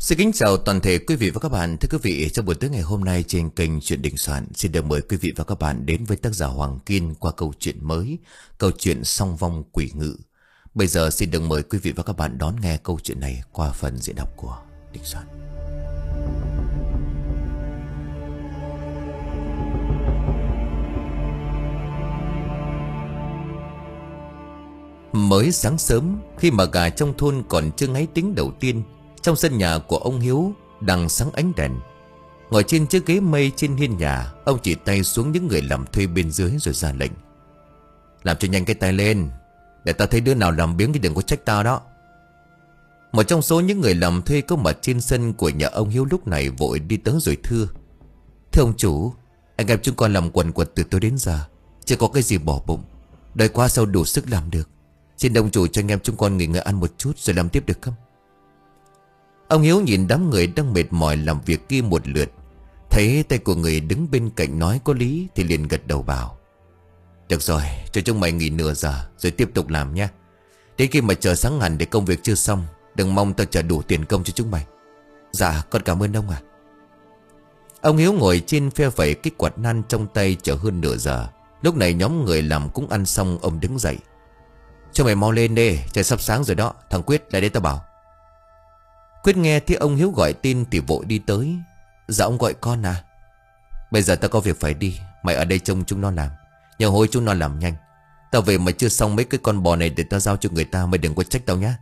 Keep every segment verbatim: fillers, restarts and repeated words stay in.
Xin kính chào toàn thể quý vị và các bạn. Thưa quý vị, trong buổi tối ngày hôm nay trên kênh Chuyện Đình Soạn xin được mời quý vị và các bạn đến với tác giả Hoàng Kiên qua câu chuyện mới, câu chuyện Song Vong Quỷ Ngự. Bây giờ xin được mời quý vị và các bạn đón nghe câu chuyện này qua phần diễn đọc của Đình Soạn. Mới sáng sớm, khi mà gà trong thôn còn chưa ngáy tiếng đầu tiên, trong sân nhà của ông Hiếu đang sáng ánh đèn. Ngồi trên chiếc ghế mây trên hiên nhà, ông chỉ tay xuống những người làm thuê bên dưới rồi ra lệnh: làm cho nhanh cái tay lên, để tao thấy đứa nào làm biếng thì đừng có trách tao đó. Một trong số những người làm thuê có mặt trên sân của nhà ông Hiếu lúc này vội đi tới rồi thưa: thưa ông chủ, anh em chúng con làm quần quật từ tối đến giờ, chưa có cái gì bỏ bụng, đợi qua sau đủ sức làm được. Xin ông chủ cho anh em chúng con nghỉ ngơi ăn một chút rồi làm tiếp được không? Ông Hiếu nhìn đám người đang mệt mỏi làm việc kia một lượt, thấy tay của người đứng bên cạnh nói có lý thì liền gật đầu bảo: được rồi, cho chúng mày nghỉ nửa giờ rồi tiếp tục làm nha. Đến khi mà chờ sáng hẳn để công việc chưa xong, đừng mong tao trả đủ tiền công cho chúng mày. Dạ con cảm ơn ông ạ. Ông Hiếu ngồi trên phe vẩy cái quạt nan trong tay chờ hơn nửa giờ. Lúc này nhóm người làm cũng ăn xong, ông đứng dậy: cho mày mau lên đi, trời sắp sáng rồi đó. Thằng Quyết lại đây tao bảo. Quyết nghe thấy ông Hiếu gọi tên thì vội đi tới. Dạ ông gọi con à? Bây giờ tao có việc phải đi, mày ở đây trông chúng nó làm, nhờ hối chúng nó làm nhanh. Tao về mà chưa xong mấy cái con bò này để tao giao cho người ta, mày đừng có trách tao nhá.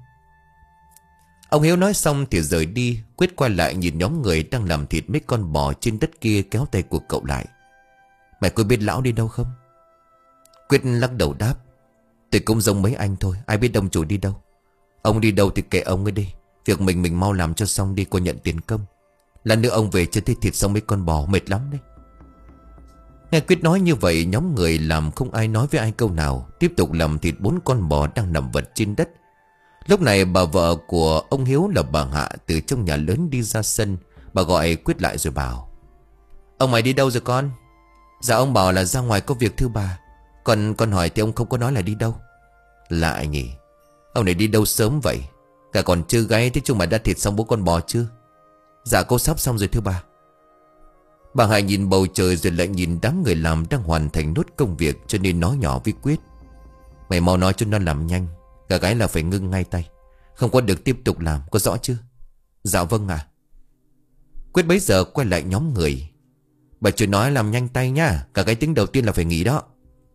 Ông Hiếu nói xong thì rời đi. Quyết quay lại nhìn nhóm người đang làm thịt mấy con bò trên đất kia, kéo tay của cậu lại: mày có biết lão đi đâu không? Quyết lắc đầu đáp: tôi cũng giống mấy anh thôi, ai biết ông chủ đi đâu. Ông đi đâu thì kệ ông ấy đi, việc mình mình mau làm cho xong đi, cô nhận tiền công. Lần nữa ông về chưa thấy thịt xong mấy con bò, mệt lắm đấy. Nghe Quyết nói như vậy, nhóm người làm không ai nói với ai câu nào, tiếp tục làm thịt bốn con bò đang nằm vật trên đất. Lúc này bà vợ của ông Hiếu là bà Hạ từ trong nhà lớn đi ra sân. Bà gọi Quyết lại rồi bảo: ông mày đi đâu rồi con? Dạ ông bảo là ra ngoài có việc thưa bà. Còn con hỏi thì ông không có nói là đi đâu. Lạ nhỉ, ông này đi đâu sớm vậy? Cả còn chưa gáy thế chúng mày đã thịt xong bốn con bò chưa? Dạ cô sắp xong rồi thưa bà. Bà Hải nhìn bầu trời rồi lại nhìn đám người làm đang hoàn thành nốt công việc, cho nên nói nhỏ với Quyết: mày mau nói cho nó làm nhanh, cả gái là phải ngưng ngay tay, không có được tiếp tục làm, có rõ chưa? Dạ vâng ạ. Quyết bấy giờ quay lại nhóm người: bà chưa nói làm nhanh tay nha, cả cái tiếng đầu tiên là phải nghỉ đó.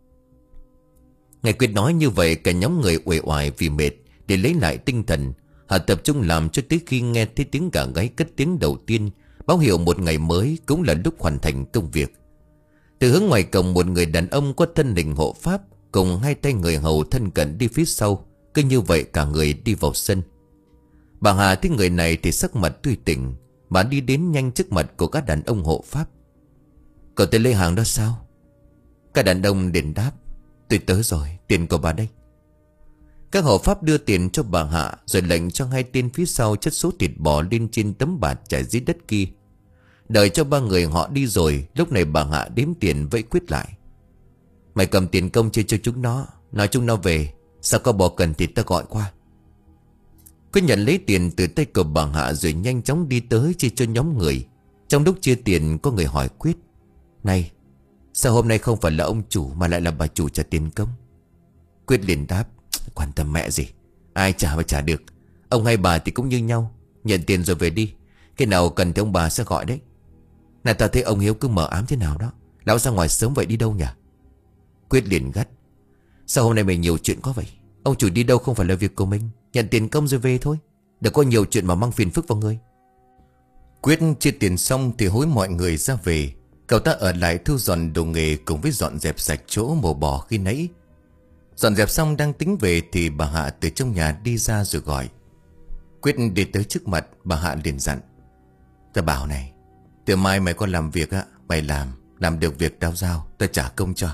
Nghe Quyết nói như vậy, cả nhóm người uể oải vì mệt để lấy lại tinh thần, họ tập trung làm cho tới khi nghe thấy tiếng gà gáy cất tiếng đầu tiên, báo hiệu một ngày mới, cũng là lúc hoàn thành công việc. Từ hướng ngoài cổng, một người đàn ông có thân hình hộ pháp cùng hai tay người hầu thân cận đi phía sau. Cứ như vậy cả người đi vào sân. Bà Hà thấy người này thì sắc mặt tươi tỉnh, bà đi đến nhanh trước mặt của các đàn ông hộ pháp: cậu tới lấy hàng đó sao? Các đàn ông liền đáp: tôi tới rồi, tiền của bà đây. Các hộ pháp đưa tiền cho bà Hạ rồi lệnh cho hai tên phía sau chất số thịt bò lên trên tấm bạt trải dưới đất kia. Đợi cho ba người họ đi rồi, lúc này bà Hạ đếm tiền với Quyết lại: mày cầm tiền công chia cho chúng nó, nói chúng nó về, sao có bò cần thì ta gọi qua. Quyết nhận lấy tiền từ tay của bà Hạ rồi nhanh chóng đi tới chia cho nhóm người. Trong lúc chia tiền, có người hỏi Quyết: này, sao hôm nay không phải là ông chủ mà lại là bà chủ trả tiền công? Quyết liền đáp: quan tâm mẹ gì, ai trả mà trả được, ông hay bà thì cũng như nhau, nhận tiền rồi về đi, cái nào cần thì ông bà sẽ gọi đấy. Này ta thấy ông Hiếu cứ mờ ám thế nào đó, lão ra ngoài sớm vậy đi đâu nhỉ? Quyết liền gắt: sao hôm nay mày nhiều chuyện quá vậy? Ông chủ đi đâu không phải là việc của mình, nhận tiền công rồi về thôi, đừng có nhiều chuyện mà mang phiền phức vào người. Quyết chia tiền xong thì hối mọi người ra về. Cậu ta ở lại thu dọn đồ nghề cùng với dọn dẹp sạch chỗ mổ bò khi nãy. Dọn dẹp xong đang tính về thì bà Hạ từ trong nhà đi ra rồi gọi. Quyết đi tới trước mặt, bà Hạ liền dặn: ta bảo này, từ mai mày có làm việc á, mày làm, làm được việc tao giao, tao trả công cho.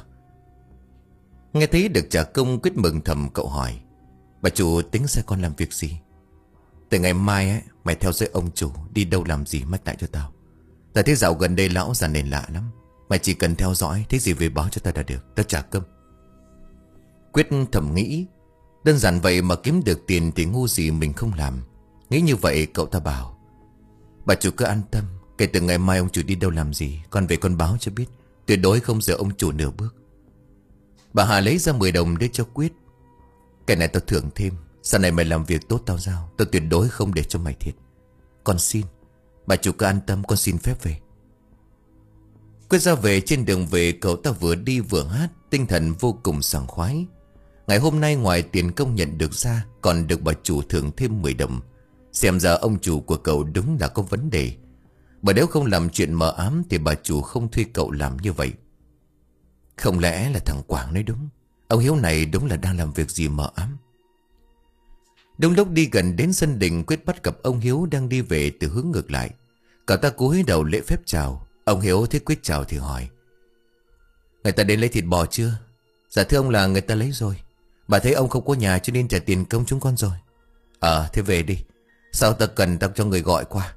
Nghe thấy được trả công, Quyết mừng thầm. Cậu hỏi: bà chủ tính sẽ con làm việc gì? Từ ngày mai ấy, mày theo dõi ông chủ, đi đâu làm gì mách lại cho tao. Ta thấy dạo gần đây lão già nền lạ lắm, mày chỉ cần theo dõi, thấy gì về báo cho tao đã được, tao trả công. Quyết thầm nghĩ, đơn giản vậy mà kiếm được tiền thì ngu gì mình không làm. Nghĩ như vậy cậu ta bảo: Bà chủ cứ an tâm. Kể từ ngày mai ông chủ đi đâu làm gì, con về con báo cho biết. Tuyệt đối không giờ ông chủ nửa bước. Bà Hà lấy ra mười đồng để cho Quyết. Cái này tao thưởng thêm. Sau này mày làm việc tốt tao giao. Tao tuyệt đối không để cho mày thiệt. Con xin. Bà chủ cứ an tâm, con xin phép về. Quyết ra về. Trên đường về cậu ta vừa đi vừa hát, tinh thần vô cùng sảng khoái. Ngày hôm nay ngoài tiền công nhận được ra, còn được bà chủ thưởng thêm mười đồng. Xem ra ông chủ của cậu đúng là có vấn đề. Bởi nếu không làm chuyện mờ ám thì bà chủ không thuê cậu làm như vậy. Không lẽ là thằng Quảng nói đúng, ông Hiếu này đúng là đang làm việc gì mờ ám. Đúng lúc đi gần đến sân đình, Quyết bắt gặp ông Hiếu đang đi về từ hướng ngược lại. Cậu ta cúi đầu lễ phép chào. Ông Hiếu thấy Quyết chào thì hỏi: Người ta đến lấy thịt bò chưa? Dạ thưa ông là người ta lấy rồi. Bà thấy ông không có nhà cho nên trả tiền công chúng con rồi. Ờ thế về đi. Sao ta cần tao cho người gọi qua.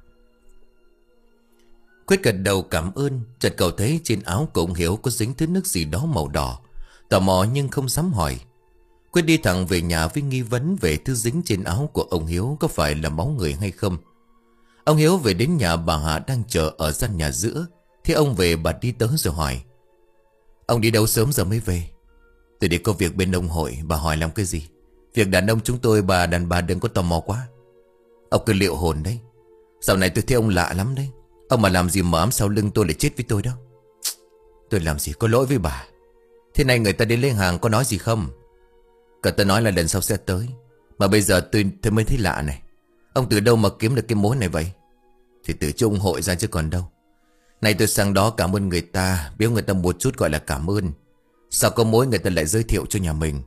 Quyết gật đầu cảm ơn. Chợt cậu thấy trên áo của ông Hiếu có dính thứ nước gì đó màu đỏ. Tò mò nhưng không dám hỏi. Quyết đi thẳng về nhà với nghi vấn về thứ dính trên áo của ông Hiếu có phải là máu người hay không. Ông Hiếu về đến nhà bà Hà đang chờ ở gian nhà giữa. Thế ông về bà đi tới rồi hỏi: Ông đi đâu sớm giờ mới về? Tôi đi có việc bên ông hội. Bà hỏi làm cái gì? Việc đàn ông chúng tôi, bà đàn bà đừng có tò mò quá. Ông cứ liệu hồn đấy. Dạo này tôi thấy ông lạ lắm đấy. Ông mà làm gì mà ám sau lưng tôi lại chết với tôi đâu. Tôi làm gì có lỗi với bà. Thế này người ta đến lấy hàng có nói gì không? Cả ta nói là lần sau sẽ tới. Mà bây giờ tôi, tôi mới thấy lạ này. Ông từ đâu mà kiếm được cái mối này vậy? Thì từ chỗ ông hội ra chứ còn đâu. Này tôi sang đó cảm ơn người ta, biếu người ta một chút gọi là cảm ơn. Sao có mối người ta lại giới thiệu cho nhà mình?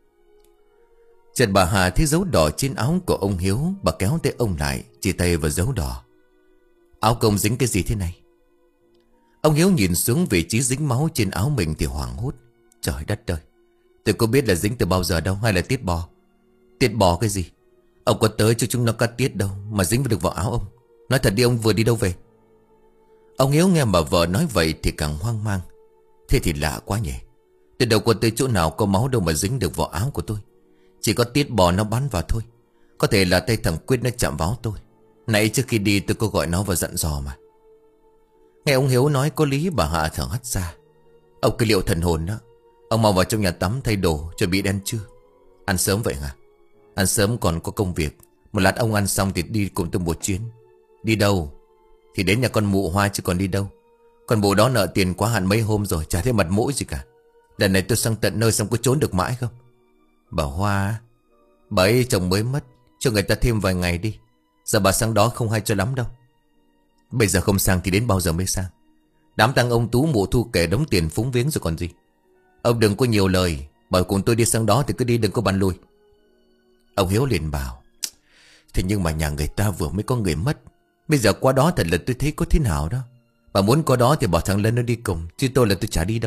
Chợt bà Hà thấy dấu đỏ trên áo của ông Hiếu. Bà kéo tay ông lại, chỉ tay vào dấu đỏ. Áo công dính cái gì thế này? Ông Hiếu nhìn xuống vị trí dính máu trên áo mình thì hoảng hốt. Trời đất ơi, tôi có biết là dính từ bao giờ đâu. Hay là tiết bò? Tiết bò cái gì? Ông có tới cho chúng nó cắt tiết đâu mà dính được vào áo ông. Nói thật đi, ông vừa đi đâu về? Ông Hiếu nghe bà vợ nói vậy thì càng hoang mang. Thế thì lạ quá nhỉ. Tôi đâu có tới chỗ nào có máu đâu mà dính được vào áo của tôi. Chỉ có tiết bò nó bắn vào thôi. Có thể là tay thằng Quyết nó chạm vào tôi. Nãy trước khi đi tôi có gọi nó và dặn dò mà. Nghe ông Hiếu nói có lý, bà Hạ thở hắt ra. Ông cứ liệu thần hồn đó. Ông mau vào trong nhà tắm thay đồ chuẩn bị ăn trưa. Ăn sớm vậy hả? Ăn sớm còn có công việc. Một lát ông ăn xong thì đi cùng tôi một chuyến. Đi đâu? Thì đến nhà con mụ Hoa chứ còn đi đâu. Con mụ đó nợ tiền quá hạn mấy hôm rồi, chả thấy mặt mũi gì cả. Lần này tôi sang tận nơi xong có trốn được mãi không? Bà Hoa, bà ấy chồng mới mất, cho người ta thêm vài ngày đi. Giờ bà sang đó không hay cho lắm đâu. Bây giờ không sang thì đến bao giờ mới sang? Đám tang ông Tú mụ Thu kể đống tiền phúng viếng rồi còn gì. Ông đừng có nhiều lời. Bảo cùng tôi đi sang đó thì cứ đi, đừng có bàn lui. Ông Hiếu liền bảo: Thế nhưng mà nhà người ta vừa mới có người mất. Bây giờ qua đó thật là tôi thấy có thế nào đó. Bà muốn qua đó thì bảo thằng Lân nó đi cùng, chứ tôi là tôi chả đi đâu.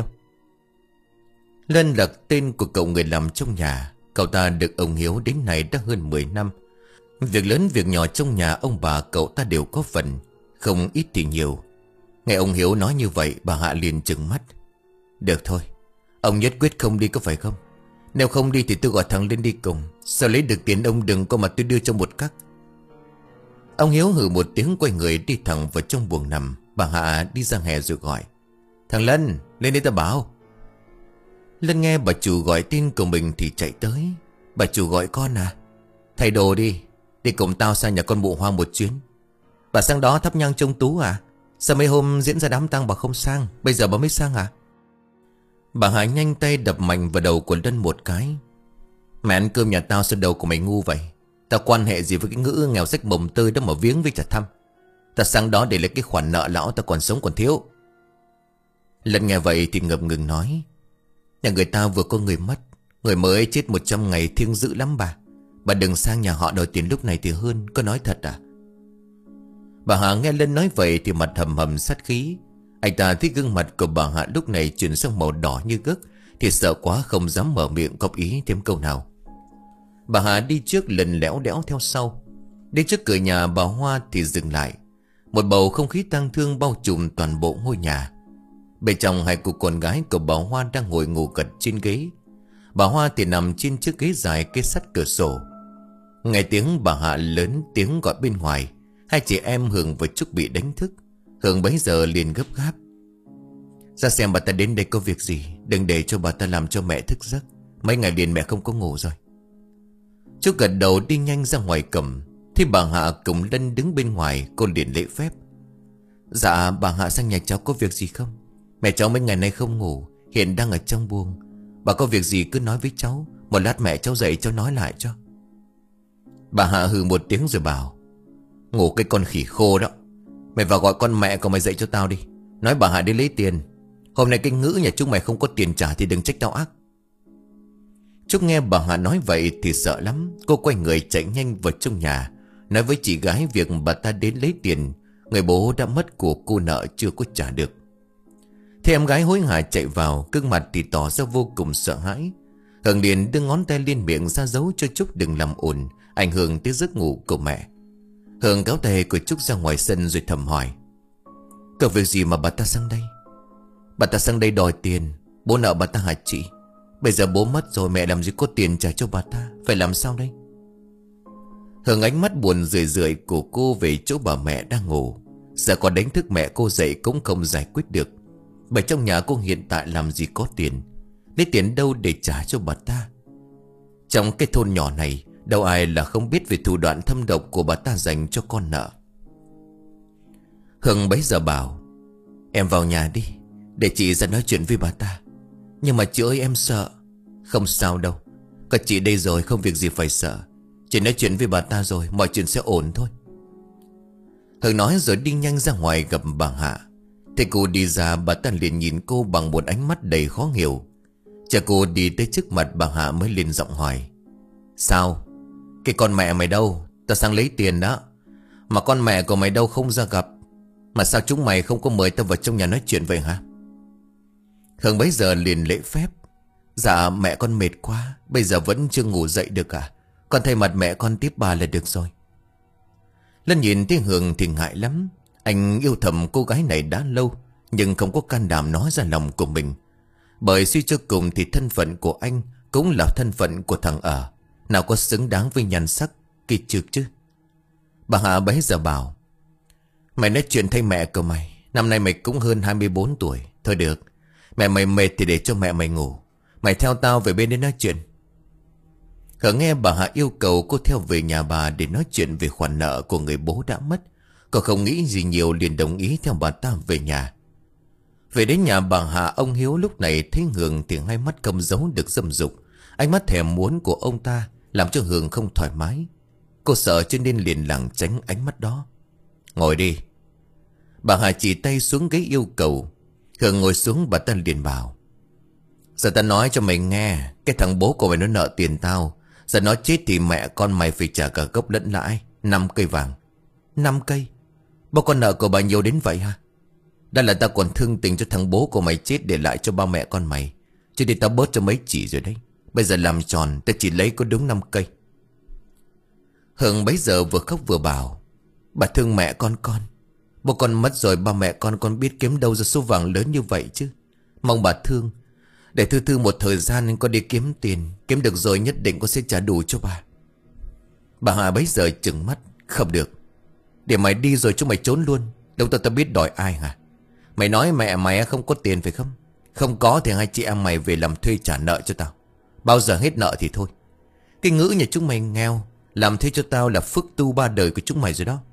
Lân là tên của cậu người làm trong nhà. Cậu ta được ông Hiếu đến nay đã hơn mười năm. Việc lớn việc nhỏ trong nhà ông bà cậu ta đều có phần, không ít thì nhiều. Nghe ông Hiếu nói như vậy, bà Hạ liền trừng mắt. Được thôi, ông nhất quyết không đi có phải không? Nếu không đi thì tôi gọi thằng Lên đi cùng. Sao lấy được tiền ông đừng có mà tôi đưa cho một cắc. Ông Hiếu hừ một tiếng quay người đi thẳng vào trong buồng nằm. Bà Hạ đi ra hè rồi gọi: Thằng Lân, lên đây ta bảo. Lân nghe bà chủ gọi tên của mình thì chạy tới. Bà chủ gọi con à? Thay đồ đi, đi cùng tao sang nhà con mụ Hoa một chuyến. Bà sang đó thắp nhang trông Tú à? Sao mấy hôm diễn ra đám tang bà không sang, bây giờ bà mới sang à? Bà Hạ nhanh tay đập mạnh vào đầu của Lân một cái. Mày ăn cơm nhà tao sao đầu của mày ngu vậy? Tao quan hệ gì với cái ngữ nghèo rách mồng tơi đó mà viếng với trả thăm? Tao sang đó để lấy cái khoản nợ lão tao còn sống còn thiếu. Lân nghe vậy thì ngập ngừng nói: Nhà người ta vừa có người mất, người mới chết một trăm ngày thiêng dữ lắm bà. Bà đừng sang nhà họ đòi tiền lúc này thì hơn. Có nói thật à? Bà Hạ nghe Lân nói vậy thì mặt hầm hầm sát khí. Anh ta thấy gương mặt của bà Hạ lúc này chuyển sang màu đỏ như gấc thì sợ quá không dám mở miệng góp ý thêm câu nào. Bà Hạ đi trước lần lẽo đẽo theo sau. Đến trước cửa nhà bà Hoa thì dừng lại. Một bầu không khí tang thương bao trùm toàn bộ ngôi nhà. Bên trong hai cô con gái của bà Hoa đang ngồi ngủ gật trên ghế. Bà Hoa thì nằm trên chiếc ghế dài kê sắt cửa sổ. Nghe tiếng bà Hạ lớn tiếng gọi bên ngoài Hai chị em Hường và Trúc bị đánh thức. Hường bấy giờ liền gấp gáp: ra xem bà ta đến đây có việc gì, đừng để cho bà ta làm cho mẹ thức giấc. Mấy ngày liền mẹ không có ngủ rồi. Trúc gật đầu đi nhanh ra ngoài cầm. Thì bà Hạ cùng Lân đứng bên ngoài, cô liền lễ phép: dạ bà Hạ sang nhà cháu có việc gì không? Mẹ cháu mấy ngày nay không ngủ, hiện đang ở trong buồng. Bà có việc gì cứ nói với cháu, một lát mẹ cháu dậy cháu nói lại cho. Bà Hạ hừ một tiếng rồi bảo: ngủ cái con khỉ khô đó. Mày vào gọi con mẹ của mày dậy cho tao đi. Nói bà Hạ đi lấy tiền. Hôm nay cái ngữ nhà chúng mày không có tiền trả thì đừng trách tao ác. Trúc nghe bà Hạ nói vậy thì sợ lắm. Cô quay người chạy nhanh vào trong nhà, nói với chị gái việc bà ta đến lấy tiền. Người bố đã mất của cô nợ chưa có trả được. Thế em gái hối hả chạy vào, gương mặt thì tỏ ra vô cùng sợ hãi. Hường liền đưa ngón tay lên miệng ra dấu cho Trúc đừng làm ồn, ảnh hưởng tới giấc ngủ của mẹ. Hường kéo tay của Trúc ra ngoài sân rồi thầm hỏi: có việc gì mà bà ta sang đây? Bà ta sang đây đòi tiền. Bố nợ bà ta hả chị? Bây giờ bố mất rồi, mẹ làm gì có tiền trả cho bà ta, phải làm sao đây? Hường ánh mắt buồn rười rượi của cô về chỗ bà mẹ đang ngủ. Giờ còn đánh thức mẹ cô dậy cũng không giải quyết được. Bởi trong nhà cô hiện tại làm gì có tiền, lấy tiền đâu để trả cho bà ta. Trong cái thôn nhỏ này, đâu ai là không biết về thủ đoạn thâm độc của bà ta dành cho con nợ. Hường bấy giờ bảo: em vào nhà đi, để chị ra nói chuyện với bà ta. Nhưng mà chị ơi em sợ. Không sao đâu, có chị đây rồi, không việc gì phải sợ. Chị nói chuyện với bà ta rồi, mọi chuyện sẽ ổn thôi. Hường nói rồi đi nhanh ra ngoài gặp bà Hạ. Thế cô đi ra, bà ta liền nhìn cô bằng một ánh mắt đầy khó hiểu. Chờ cô đi tới trước mặt bà Hạ mới lên giọng hỏi: sao? Cái con mẹ mày đâu? Tao sang lấy tiền đó. Mà con mẹ của mày đâu không ra gặp. Mà sao chúng mày không có mời tao vào trong nhà nói chuyện vậy hả? Hường bấy giờ liền lễ phép: dạ mẹ con mệt quá, bây giờ vẫn chưa ngủ dậy được à? Con thay mặt mẹ con tiếp bà là được rồi. Lân nhìn thấy Hường thì ngại lắm. Anh yêu thầm cô gái này đã lâu, nhưng không có can đảm nói ra lòng của mình. Bởi suy cho cùng thì thân phận của anh cũng là thân phận của thằng ở, nào có xứng đáng với nhan sắc kỳ trực chứ. Bà Hạ bấy giờ bảo: mày nói chuyện thay mẹ của mày. Năm nay mày cũng hơn hai mươi bốn tuổi. Thôi được, mẹ mày mệt thì để cho mẹ mày ngủ. Mày theo tao về bên đấy nói chuyện. Hưởng nghe bà Hạ yêu cầu cô theo về nhà bà để nói chuyện về khoản nợ của người bố đã mất. Cô không nghĩ gì nhiều liền đồng ý theo bà ta về nhà. Về đến nhà bà Hạ, ông Hiếu lúc này thấy Hường thì hai mắt không giấu được dâm dục. Ánh mắt thèm muốn của ông ta làm cho Hường không thoải mái. Cô sợ cho nên liền lảng tránh ánh mắt đó. Ngồi đi. Bà Hạ chỉ tay xuống ghế yêu cầu. Hường ngồi xuống, bà ta liền bảo: giờ ta nói cho mày nghe, cái thằng bố của mày nó nợ tiền tao. Giờ nó chết thì mẹ con mày phải trả cả gốc lẫn lãi. Năm cây vàng. Năm cây? Bao con nợ của bà nhiều đến vậy hả? Đã là tao còn thương tình cho thằng bố của mày chết để lại cho ba mẹ con mày, chứ đi tao bớt cho mấy chỉ rồi đấy. Bây giờ làm tròn, tao chỉ lấy có đúng năm cây. Hường bấy giờ vừa khóc vừa bảo: bà thương mẹ con con. Bố con mất rồi, ba mẹ con con biết kiếm đâu ra số vàng lớn như vậy chứ. Mong bà thương, để Thư Thư một thời gian con đi kiếm tiền. Kiếm được rồi nhất định con sẽ trả đủ cho bà. Bà Hà bấy giờ trừng mắt: không được. Để mày đi rồi chúng mày trốn luôn. Đâu tao tao biết đòi ai hả? Mày nói mẹ mày không có tiền phải không? Không có thì hai chị em mày về làm thuê trả nợ cho tao. Bao giờ hết nợ thì thôi. Cái ngữ nhà chúng mày nghèo, làm thế cho tao là phước tu ba đời của chúng mày rồi đó.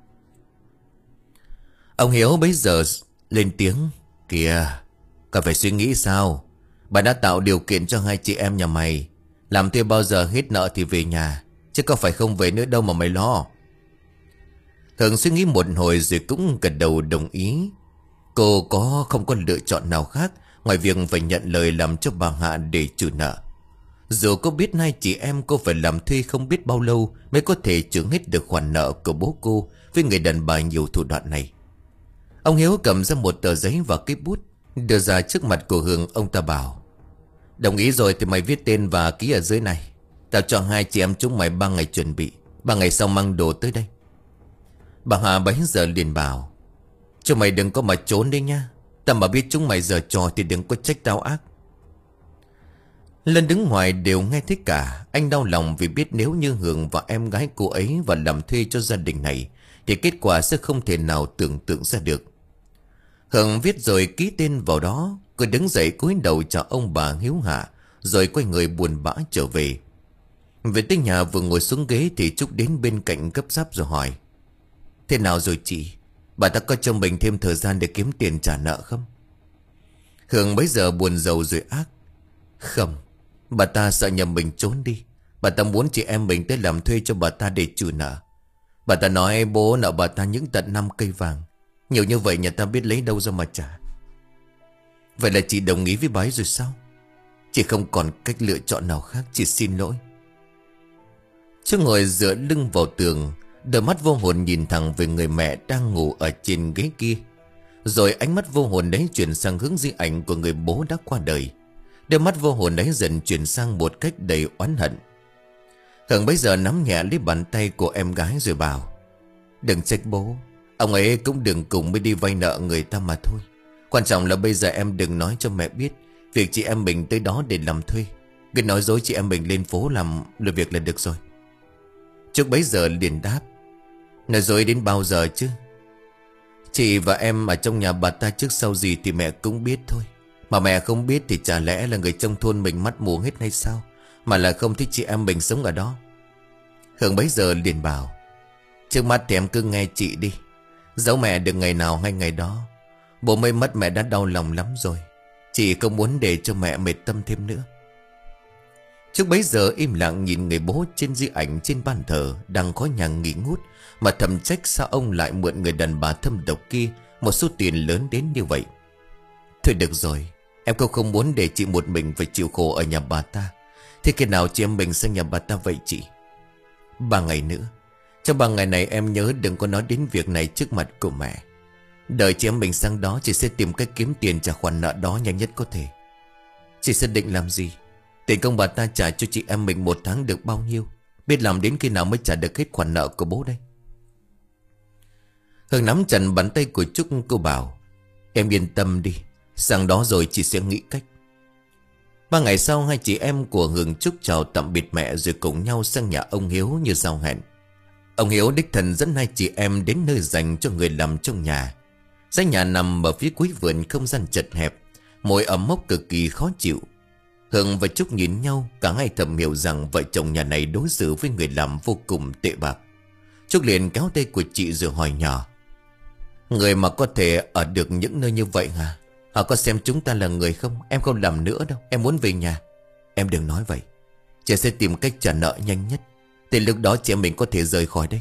Ông Hiếu bấy giờ lên tiếng: kìa, cần phải suy nghĩ sao? Bà đã tạo điều kiện cho hai chị em nhà mày. Làm thế bao giờ hết nợ thì về nhà, chứ có phải không về nữa đâu mà mày lo. Hường suy nghĩ một hồi rồi cũng gật đầu đồng ý. Cô có không có lựa chọn nào khác ngoài việc phải nhận lời làm cho bà Hạ để trừ nợ. Dù cô biết hai chị em cô phải làm thuê không biết bao lâu mới có thể trừ hết được khoản nợ của bố cô với người đàn bà nhiều thủ đoạn này. Ông Hiếu cầm ra một tờ giấy và cái bút đưa ra trước mặt của Hường. Ông ta bảo: đồng ý rồi thì mày viết tên và ký ở dưới này. Tao cho hai chị em chúng mày ba ngày chuẩn bị, ba ngày sau mang đồ tới đây. Bà Hà bấy giờ liền bảo: chúng mày đừng có mà trốn đi nha. Tao mà biết chúng mày giở trò thì đừng có trách tao ác. Lân đứng ngoài đều nghe thấy cả. Anh đau lòng vì biết nếu như Hường và em gái cô ấy vào làm thuê cho gia đình này thì kết quả sẽ không thể nào tưởng tượng ra được. Hường viết rồi ký tên vào đó. Cô đứng dậy cúi đầu chào ông bà hiếu hạ, rồi quay người buồn bã trở về. Về tới nhà vừa ngồi xuống ghế thì Trúc đến bên cạnh gấp gáp rồi hỏi: Thế nào rồi chị? Bà ta có cho mình thêm thời gian để kiếm tiền trả nợ không? Hường bấy giờ buồn rầu rồi ác: Không, bà ta sợ nhà mình trốn đi. Bà ta muốn chị em mình tới làm thuê cho bà ta để trừ nợ. Bà ta nói bố nợ bà ta những tận năm cây vàng. Nhiều như vậy nhà ta biết lấy đâu ra mà trả. Vậy là chị đồng ý với bà ấy rồi sao? Chị không còn cách lựa chọn nào khác. Chị xin lỗi. Chứ ngồi dựa lưng vào tường, đôi mắt vô hồn nhìn thẳng về người mẹ đang ngủ ở trên ghế kia. Rồi ánh mắt vô hồn đấy chuyển sang hướng di ảnh của người bố đã qua đời. Đôi mắt vô hồn đấy dần chuyển sang một cách đầy oán hận. Hường bấy giờ nắm nhẹ lấy bàn tay của em gái rồi bảo: Đừng trách bố. Ông ấy cũng đừng cùng mới đi vay nợ người ta mà thôi. Quan trọng là bây giờ em đừng nói cho mẹ biết việc chị em mình tới đó để làm thuê. Cứ nói dối chị em mình lên phố làm lừa việc là được rồi. Trước bấy giờ liền đáp: Nói dối đến bao giờ chứ? Chị và em ở trong nhà bà ta trước sau gì thì mẹ cũng biết thôi. Mà mẹ không biết thì chả lẽ là người trong thôn mình mắt mù hết hay sao, mà là không thích chị em mình sống ở đó. Hương bấy giờ liền bảo: Trước mắt thì em cứ nghe chị đi. Giấu mẹ được ngày nào hay ngày đó. Bố mới mất mẹ đã đau lòng lắm rồi. Chị không muốn để cho mẹ mệt tâm thêm nữa. Trước bấy giờ im lặng nhìn người bố trên di ảnh trên bàn thờ đang có nhà nghỉ ngút, mà thầm trách sao ông lại mượn người đàn bà thâm độc kia một số tiền lớn đến như vậy. Thôi được rồi, em cũng không muốn để chị một mình phải chịu khổ ở nhà bà ta. Thế khi nào chị em mình sang nhà bà ta vậy chị? Ba ngày nữa. Trong ba ngày này em nhớ đừng có nói đến việc này trước mặt của mẹ. Đợi chị em mình sang đó, chị sẽ tìm cách kiếm tiền trả khoản nợ đó nhanh nhất có thể. Chị sẽ định làm gì? Tiền công bà ta trả cho chị em mình một tháng được bao nhiêu? Biết làm đến khi nào mới trả được hết khoản nợ của bố đây? Hương nắm chặt bàn tay của Trúc, cô bảo: Em yên tâm đi, sang đó rồi chị sẽ nghĩ cách. Ba ngày sau, hai chị em của Hương Trúc chào tạm biệt mẹ rồi cùng nhau sang nhà ông Hiếu như giao hẹn. Ông Hiếu đích thân dẫn hai chị em đến nơi dành cho người làm trong nhà. Dãy nhà nằm ở phía cuối vườn, không gian chật hẹp, mùi ẩm mốc cực kỳ khó chịu. Hương và Trúc nhìn nhau, cả hai thầm hiểu rằng vợ chồng nhà này đối xử với người làm vô cùng tệ bạc. Trúc liền kéo tay của chị rồi hỏi nhỏ: Người mà có thể ở được những nơi như vậy hả? Họ có xem chúng ta là người không? Em không làm nữa đâu, em muốn về nhà. Em đừng nói vậy. Chị sẽ tìm cách trả nợ nhanh nhất, thì lúc đó chị em mình có thể rời khỏi đây.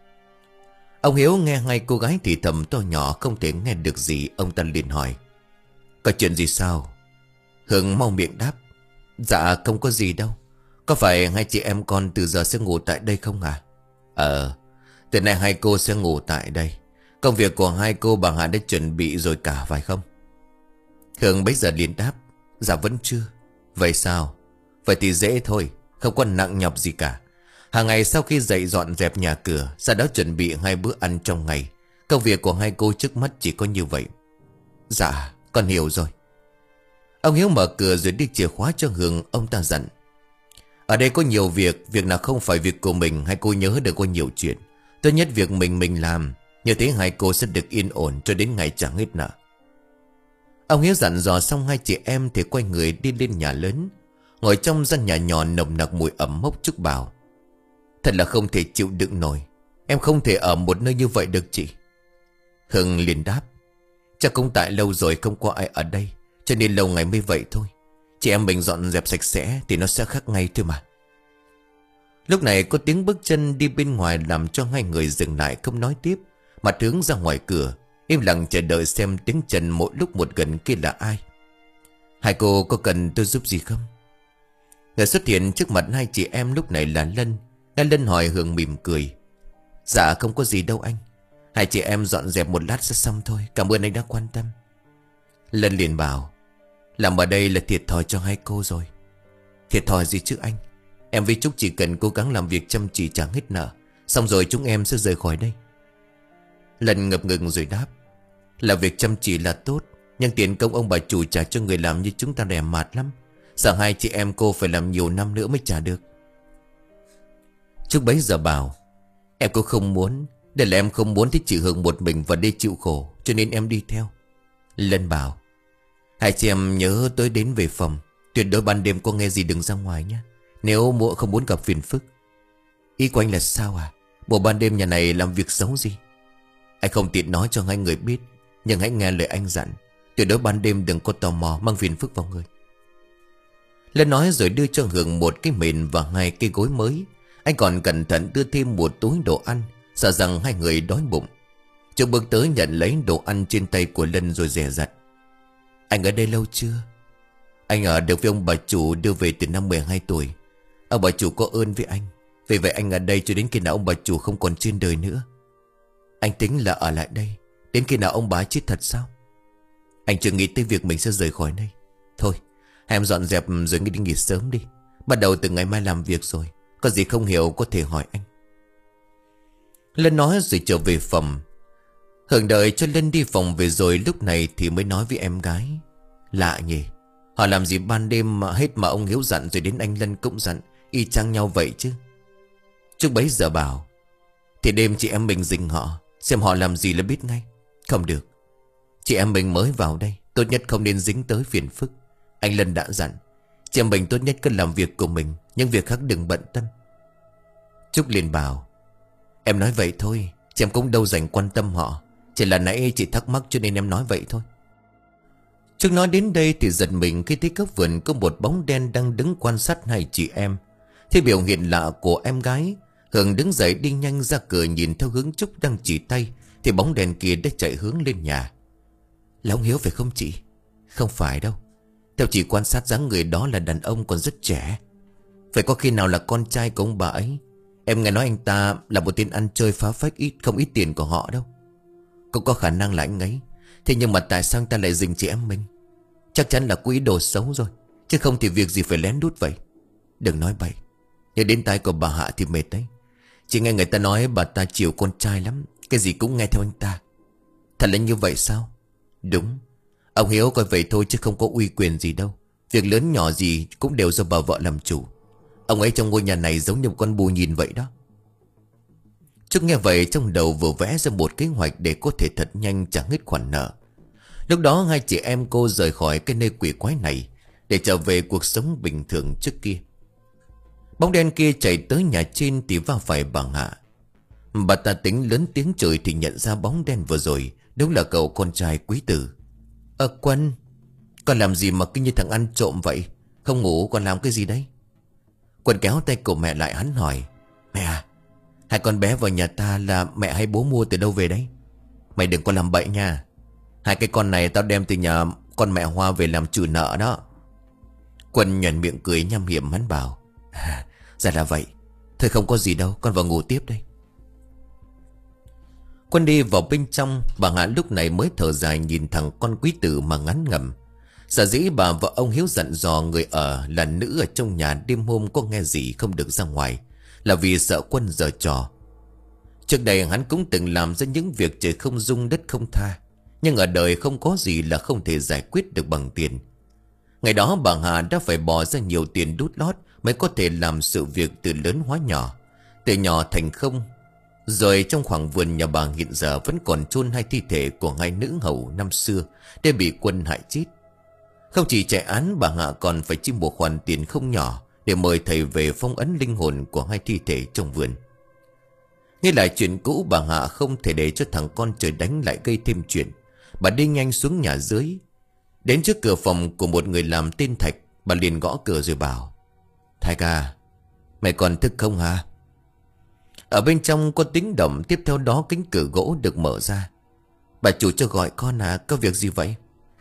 Ông Hiếu nghe hai cô gái thì thầm to nhỏ không thể nghe được gì. Ông ta liền hỏi: Có chuyện gì sao? Hương mau miệng đáp: Dạ không có gì đâu. Có phải hai chị em con từ giờ sẽ ngủ tại đây không à? Ờ, từ nay hai cô sẽ ngủ tại đây. Công việc của hai cô bà Hà đã chuẩn bị rồi cả phải không? Hương bấy giờ liền đáp: Dạ vẫn chưa. Vậy sao? Vậy thì dễ thôi, không có nặng nhọc gì cả. Hàng ngày sau khi dậy dọn dẹp nhà cửa, sau đó chuẩn bị hai bữa ăn trong ngày. Công việc của hai cô trước mắt chỉ có như vậy. Dạ, con hiểu rồi. Ông Hiếu mở cửa rồi đi chìa khóa cho Hương. Ông ta dặn: Ở đây có nhiều việc, việc nào không phải việc của mình, hai cô nhớ được có nhiều chuyện. Tốt nhất việc mình mình làm, như thế hai cô sẽ được yên ổn cho đến ngày trả hết nợ. Ông Hiếu dặn dò xong hai chị em thì quay người đi lên nhà lớn. Ngồi trong gian nhà nhỏ nồng nặc mùi ẩm mốc, Trúc bảo: Thật là không thể chịu đựng nổi. Em không thể ở một nơi như vậy được chị. Hương liền đáp: Chắc cũng tại lâu rồi không có ai ở đây, cho nên lâu ngày mới vậy thôi. Chị em mình dọn dẹp sạch sẽ thì nó sẽ khác ngay thôi mà. Lúc này có tiếng bước chân đi bên ngoài làm cho hai người dừng lại không nói tiếp, mà hướng ra ngoài cửa, im lặng chờ đợi xem tiếng chân mỗi lúc một gần kia là ai. Hai cô có cần tôi giúp gì không? Người xuất hiện trước mặt hai chị em lúc này là Lân. Nghe Lân hỏi, Hương mỉm cười: Dạ không có gì đâu anh. Hai chị em dọn dẹp một lát sẽ xong thôi. Cảm ơn anh đã quan tâm. Lân liền bảo: Làm ở đây là thiệt thòi cho hai cô rồi. Thiệt thòi gì chứ anh? Em với Trúc chỉ cần cố gắng làm việc chăm chỉ trả hết nợ, xong rồi chúng em sẽ rời khỏi đây. Lân ngập ngừng rồi đáp: Là việc chăm chỉ là tốt, nhưng tiền công ông bà chủ trả cho người làm như chúng ta rẻ mạt lắm. Sợ hai chị em cô phải làm nhiều năm nữa mới trả được. Trúc bấy giờ bảo: Em cũng không muốn, Để là em không muốn thấy chị Hương một mình và đi chịu khổ, cho nên em đi theo. Lân bảo: Hai chị em nhớ tới đến về phòng, tuyệt đối ban đêm có nghe gì đừng ra ngoài nhé, nếu muội không muốn gặp phiền phức. Ý của anh là sao à? Bộ ban đêm nhà này làm việc xấu gì? Anh không tiện nói cho hai người biết, nhưng hãy nghe lời anh dặn, tuyệt đối ban đêm đừng có tò mò mang phiền phức vào người. Lân nói rồi đưa cho Hương một cái mền và hai cái gối mới. Anh còn cẩn thận đưa thêm một túi đồ ăn, sợ rằng hai người đói bụng. Trúc bước tới nhận lấy đồ ăn trên tay của Lân rồi dè dặt: Anh ở đây lâu chưa? Anh ở được với ông bà chủ đưa về từ năm mười hai tuổi. Ông bà chủ có ơn với anh, vì vậy anh ở đây cho đến khi nào ông bà chủ không còn trên đời nữa. Anh tính là ở lại đây đến khi nào ông bà chết thật sao? Anh chưa nghĩ tới việc mình sẽ rời khỏi đây. Thôi em dọn dẹp rồi đi nghỉ sớm đi, bắt đầu từ ngày mai làm việc rồi. Có gì không hiểu có thể hỏi anh. Lân nói rồi trở về phòng. Hưởng đợi cho Lân đi phòng về rồi lúc này thì mới nói với em gái: Lạ nhỉ, họ làm gì ban đêm mà hết mà ông Hiếu dặn rồi đến anh Lân cũng dặn, y chang nhau vậy chứ. Trước bấy giờ bảo: Thì đêm chị em mình rình họ, xem họ làm gì là biết ngay. Không được, chị em mình mới vào đây, tốt nhất không nên dính tới phiền phức. Anh Lân đã dặn, chị em mình tốt nhất cứ làm việc của mình, những việc khác đừng bận tâm. Trúc liền bảo: Em nói vậy thôi, chị em cũng đâu dành quan tâm họ, chỉ là nãy chị thắc mắc cho nên em nói vậy thôi. Trúc nói đến đây thì giật mình khi thấy góc vườn có một bóng đen đang đứng quan sát hai chị em. Thế biểu hiện lạ của em gái, Hương đứng dậy đi nhanh ra cửa nhìn theo hướng Trúc đang chỉ tay, thì bóng đèn kia đã chạy hướng lên nhà. Là ông Hiếu phải không chị? Không phải đâu, theo chị quan sát dáng người đó là đàn ông còn rất trẻ. Phải có khi nào là con trai của ông bà ấy. Em nghe nói anh ta là một tên ăn chơi phá phách ít không ít tiền của họ đâu. Cũng có khả năng là anh ấy. Thế nhưng mà tại sao anh ta lại dình chị em mình? Chắc chắn là có ý đồ xấu rồi, chứ không thì việc gì phải lén lút vậy. Đừng nói bậy, nhớ đến tai của bà Hạ thì mệt đấy. Chị nghe người ta nói bà ta chiều con trai lắm, cái gì cũng nghe theo anh ta. Thật là như vậy sao? Đúng. Ông Hiếu coi vậy thôi chứ không có uy quyền gì đâu. Việc lớn nhỏ gì cũng đều do bà vợ làm chủ. Ông ấy trong ngôi nhà này giống như một con bù nhìn vậy đó. Trúc nghe vậy trong đầu vừa vẽ ra một kế hoạch để có thể thật nhanh trả hết khoản nợ. Lúc đó hai chị em cô rời khỏi cái nơi quỷ quái này để trở về cuộc sống bình thường trước kia. Bóng đen kia chạy tới nhà trên thì va phải bà Hạ. Bà ta tính lớn tiếng chửi thì nhận ra bóng đen vừa rồi đúng là cậu con trai Quý Tử. Ơ Quân, con làm gì mà cứ như thằng ăn trộm vậy? Không ngủ còn làm cái gì đấy? Quân kéo tay của mẹ lại, hắn hỏi: Mẹ à, hai con bé vào nhà ta là mẹ hay bố mua từ đâu về đấy? Mày đừng có làm bậy nha. Hai cái con này tao đem từ nhà con mẹ Hoa về làm trừ nợ đó. Quân nhoẻn miệng cười nham hiểm, hắn bảo: à, ra là vậy. Thôi không có gì đâu, con vào ngủ tiếp đây. Quân đi vào bên trong. Bà Hạ lúc này mới thở dài nhìn thằng con Quý Tử mà ngán ngẩm. Sở dĩ bà và ông Hiếu dặn dò người ở là nữ ở trong nhà đêm hôm có nghe gì không được ra ngoài, là vì sợ Quân giở trò. Trước đây hắn cũng từng làm ra những việc trời không dung đất không tha, nhưng ở đời không có gì là không thể giải quyết được bằng tiền. Ngày đó bà Hà đã phải bỏ ra nhiều tiền đút lót mới có thể làm sự việc từ lớn hóa nhỏ, từ nhỏ thành không. Rồi trong khoảng vườn nhà bà hiện giờ vẫn còn chôn hai thi thể của hai nữ hầu năm xưa để bị Quân hại chết. Không chỉ chạy án, bà Hạ còn phải chi một khoản tiền không nhỏ để mời thầy về phong ấn linh hồn của hai thi thể trong vườn. Nghe lại chuyện cũ, bà Hạ không thể để cho thằng con trời đánh lại gây thêm chuyện. Bà đi nhanh xuống nhà dưới. Đến trước cửa phòng của một người làm tên Thạch, bà liền gõ cửa rồi bảo: Thạch à, mày còn thức không hả? Ở bên trong có tiếng động, tiếp theo đó cánh cửa gỗ được mở ra. Bà chủ cho gọi con à, có việc gì vậy?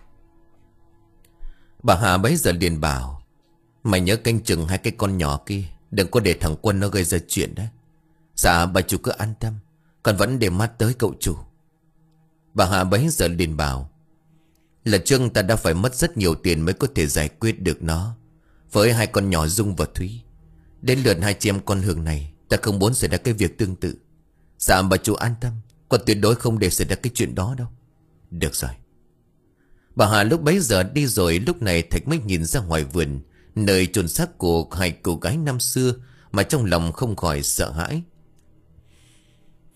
Bà Hạ bấy giờ liền bảo: Mày nhớ canh chừng hai cái con nhỏ kia, đừng có để thằng Quân nó gây ra chuyện đấy. Dạ bà chủ cứ an tâm, con vẫn để mắt tới cậu chủ. Bà Hạ bấy giờ liền bảo: Lần trước ta đã phải mất rất nhiều tiền mới có thể giải quyết được nó, với hai con nhỏ Dung và Thúy. Đến lượt hai chị em con Hương này, ta không muốn xảy ra cái việc tương tự. Dạ bà chủ an tâm, con tuyệt đối không để xảy ra cái chuyện đó đâu. Được rồi. Bà Hà lúc bấy giờ đi rồi. Lúc này Thạch mới nhìn ra ngoài vườn, nơi chôn xác của hai cô gái năm xưa, mà trong lòng không khỏi sợ hãi.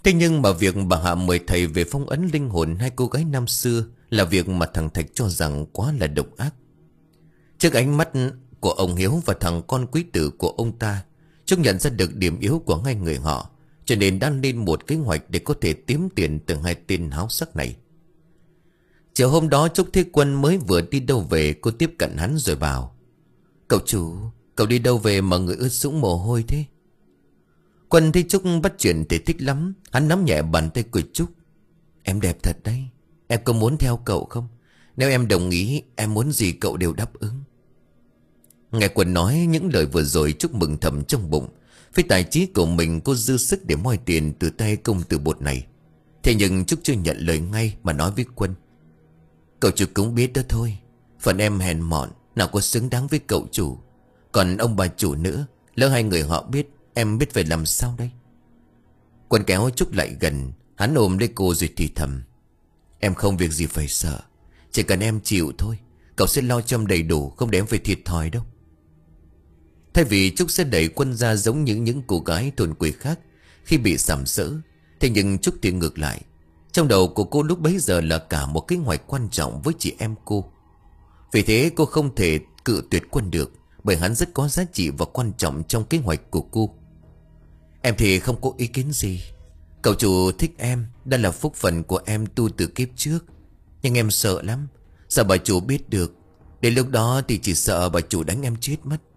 Thế nhưng mà việc bà Hạ mời thầy về phong ấn linh hồn hai cô gái năm xưa là việc mà thằng Thạch cho rằng quá là độc ác. Trước ánh mắt của ông Hiếu và thằng con quý tử của ông ta, Trúc nhận ra được điểm yếu của hai người họ, cho nên đã lên một kế hoạch để có thể kiếm tiền từ hai tên háo sắc này. Chiều hôm đó Trúc Thế Quân mới vừa đi đâu về, cô tiếp cận hắn rồi bảo: "Cậu chủ, cậu đi đâu về mà người ướt sũng mồ hôi thế?" Quân thấy Trúc bắt chuyện thì thích lắm. Hắn nắm nhẹ bàn tay của Trúc: "Em đẹp thật đấy. Em có muốn theo cậu không? Nếu em đồng ý, em muốn gì cậu đều đáp ứng." Nghe Quân nói những lời vừa rồi, Trúc mừng thầm trong bụng. Với tài trí của mình, cô dư sức để moi tiền từ tay công tử bột này. Thế nhưng Trúc chưa nhận lời ngay mà nói với Quân: "Cậu chủ cũng biết đó thôi. Phần em hèn mọn, nào có xứng đáng với cậu chủ. Còn ông bà chủ nữa, lỡ hai người họ biết, em biết phải làm sao đây?" Quân kéo Trúc lại gần. Hắn ôm lấy cô rồi thì thầm: "Em không việc gì phải sợ. Chỉ cần em chịu thôi, cậu sẽ lo cho em đầy đủ, không để em phải thiệt thòi đâu." Thay vì Trúc sẽ đẩy Quân ra giống như những cô gái thuần quỷ khác khi bị sàm sỡ, thế nhưng Trúc thì ngược lại. Trong đầu của cô lúc bấy giờ là cả một kế hoạch quan trọng với chị em cô. Vì thế cô không thể cự tuyệt Quân được, bởi hắn rất có giá trị và quan trọng trong kế hoạch của cô. "Em thì không có ý kiến gì. Cậu chủ thích em, đó là phúc phận của em tu từ kiếp trước. Nhưng em sợ lắm, sợ bà chủ biết được. Đến lúc đó thì chỉ sợ bà chủ đánh em chết mất."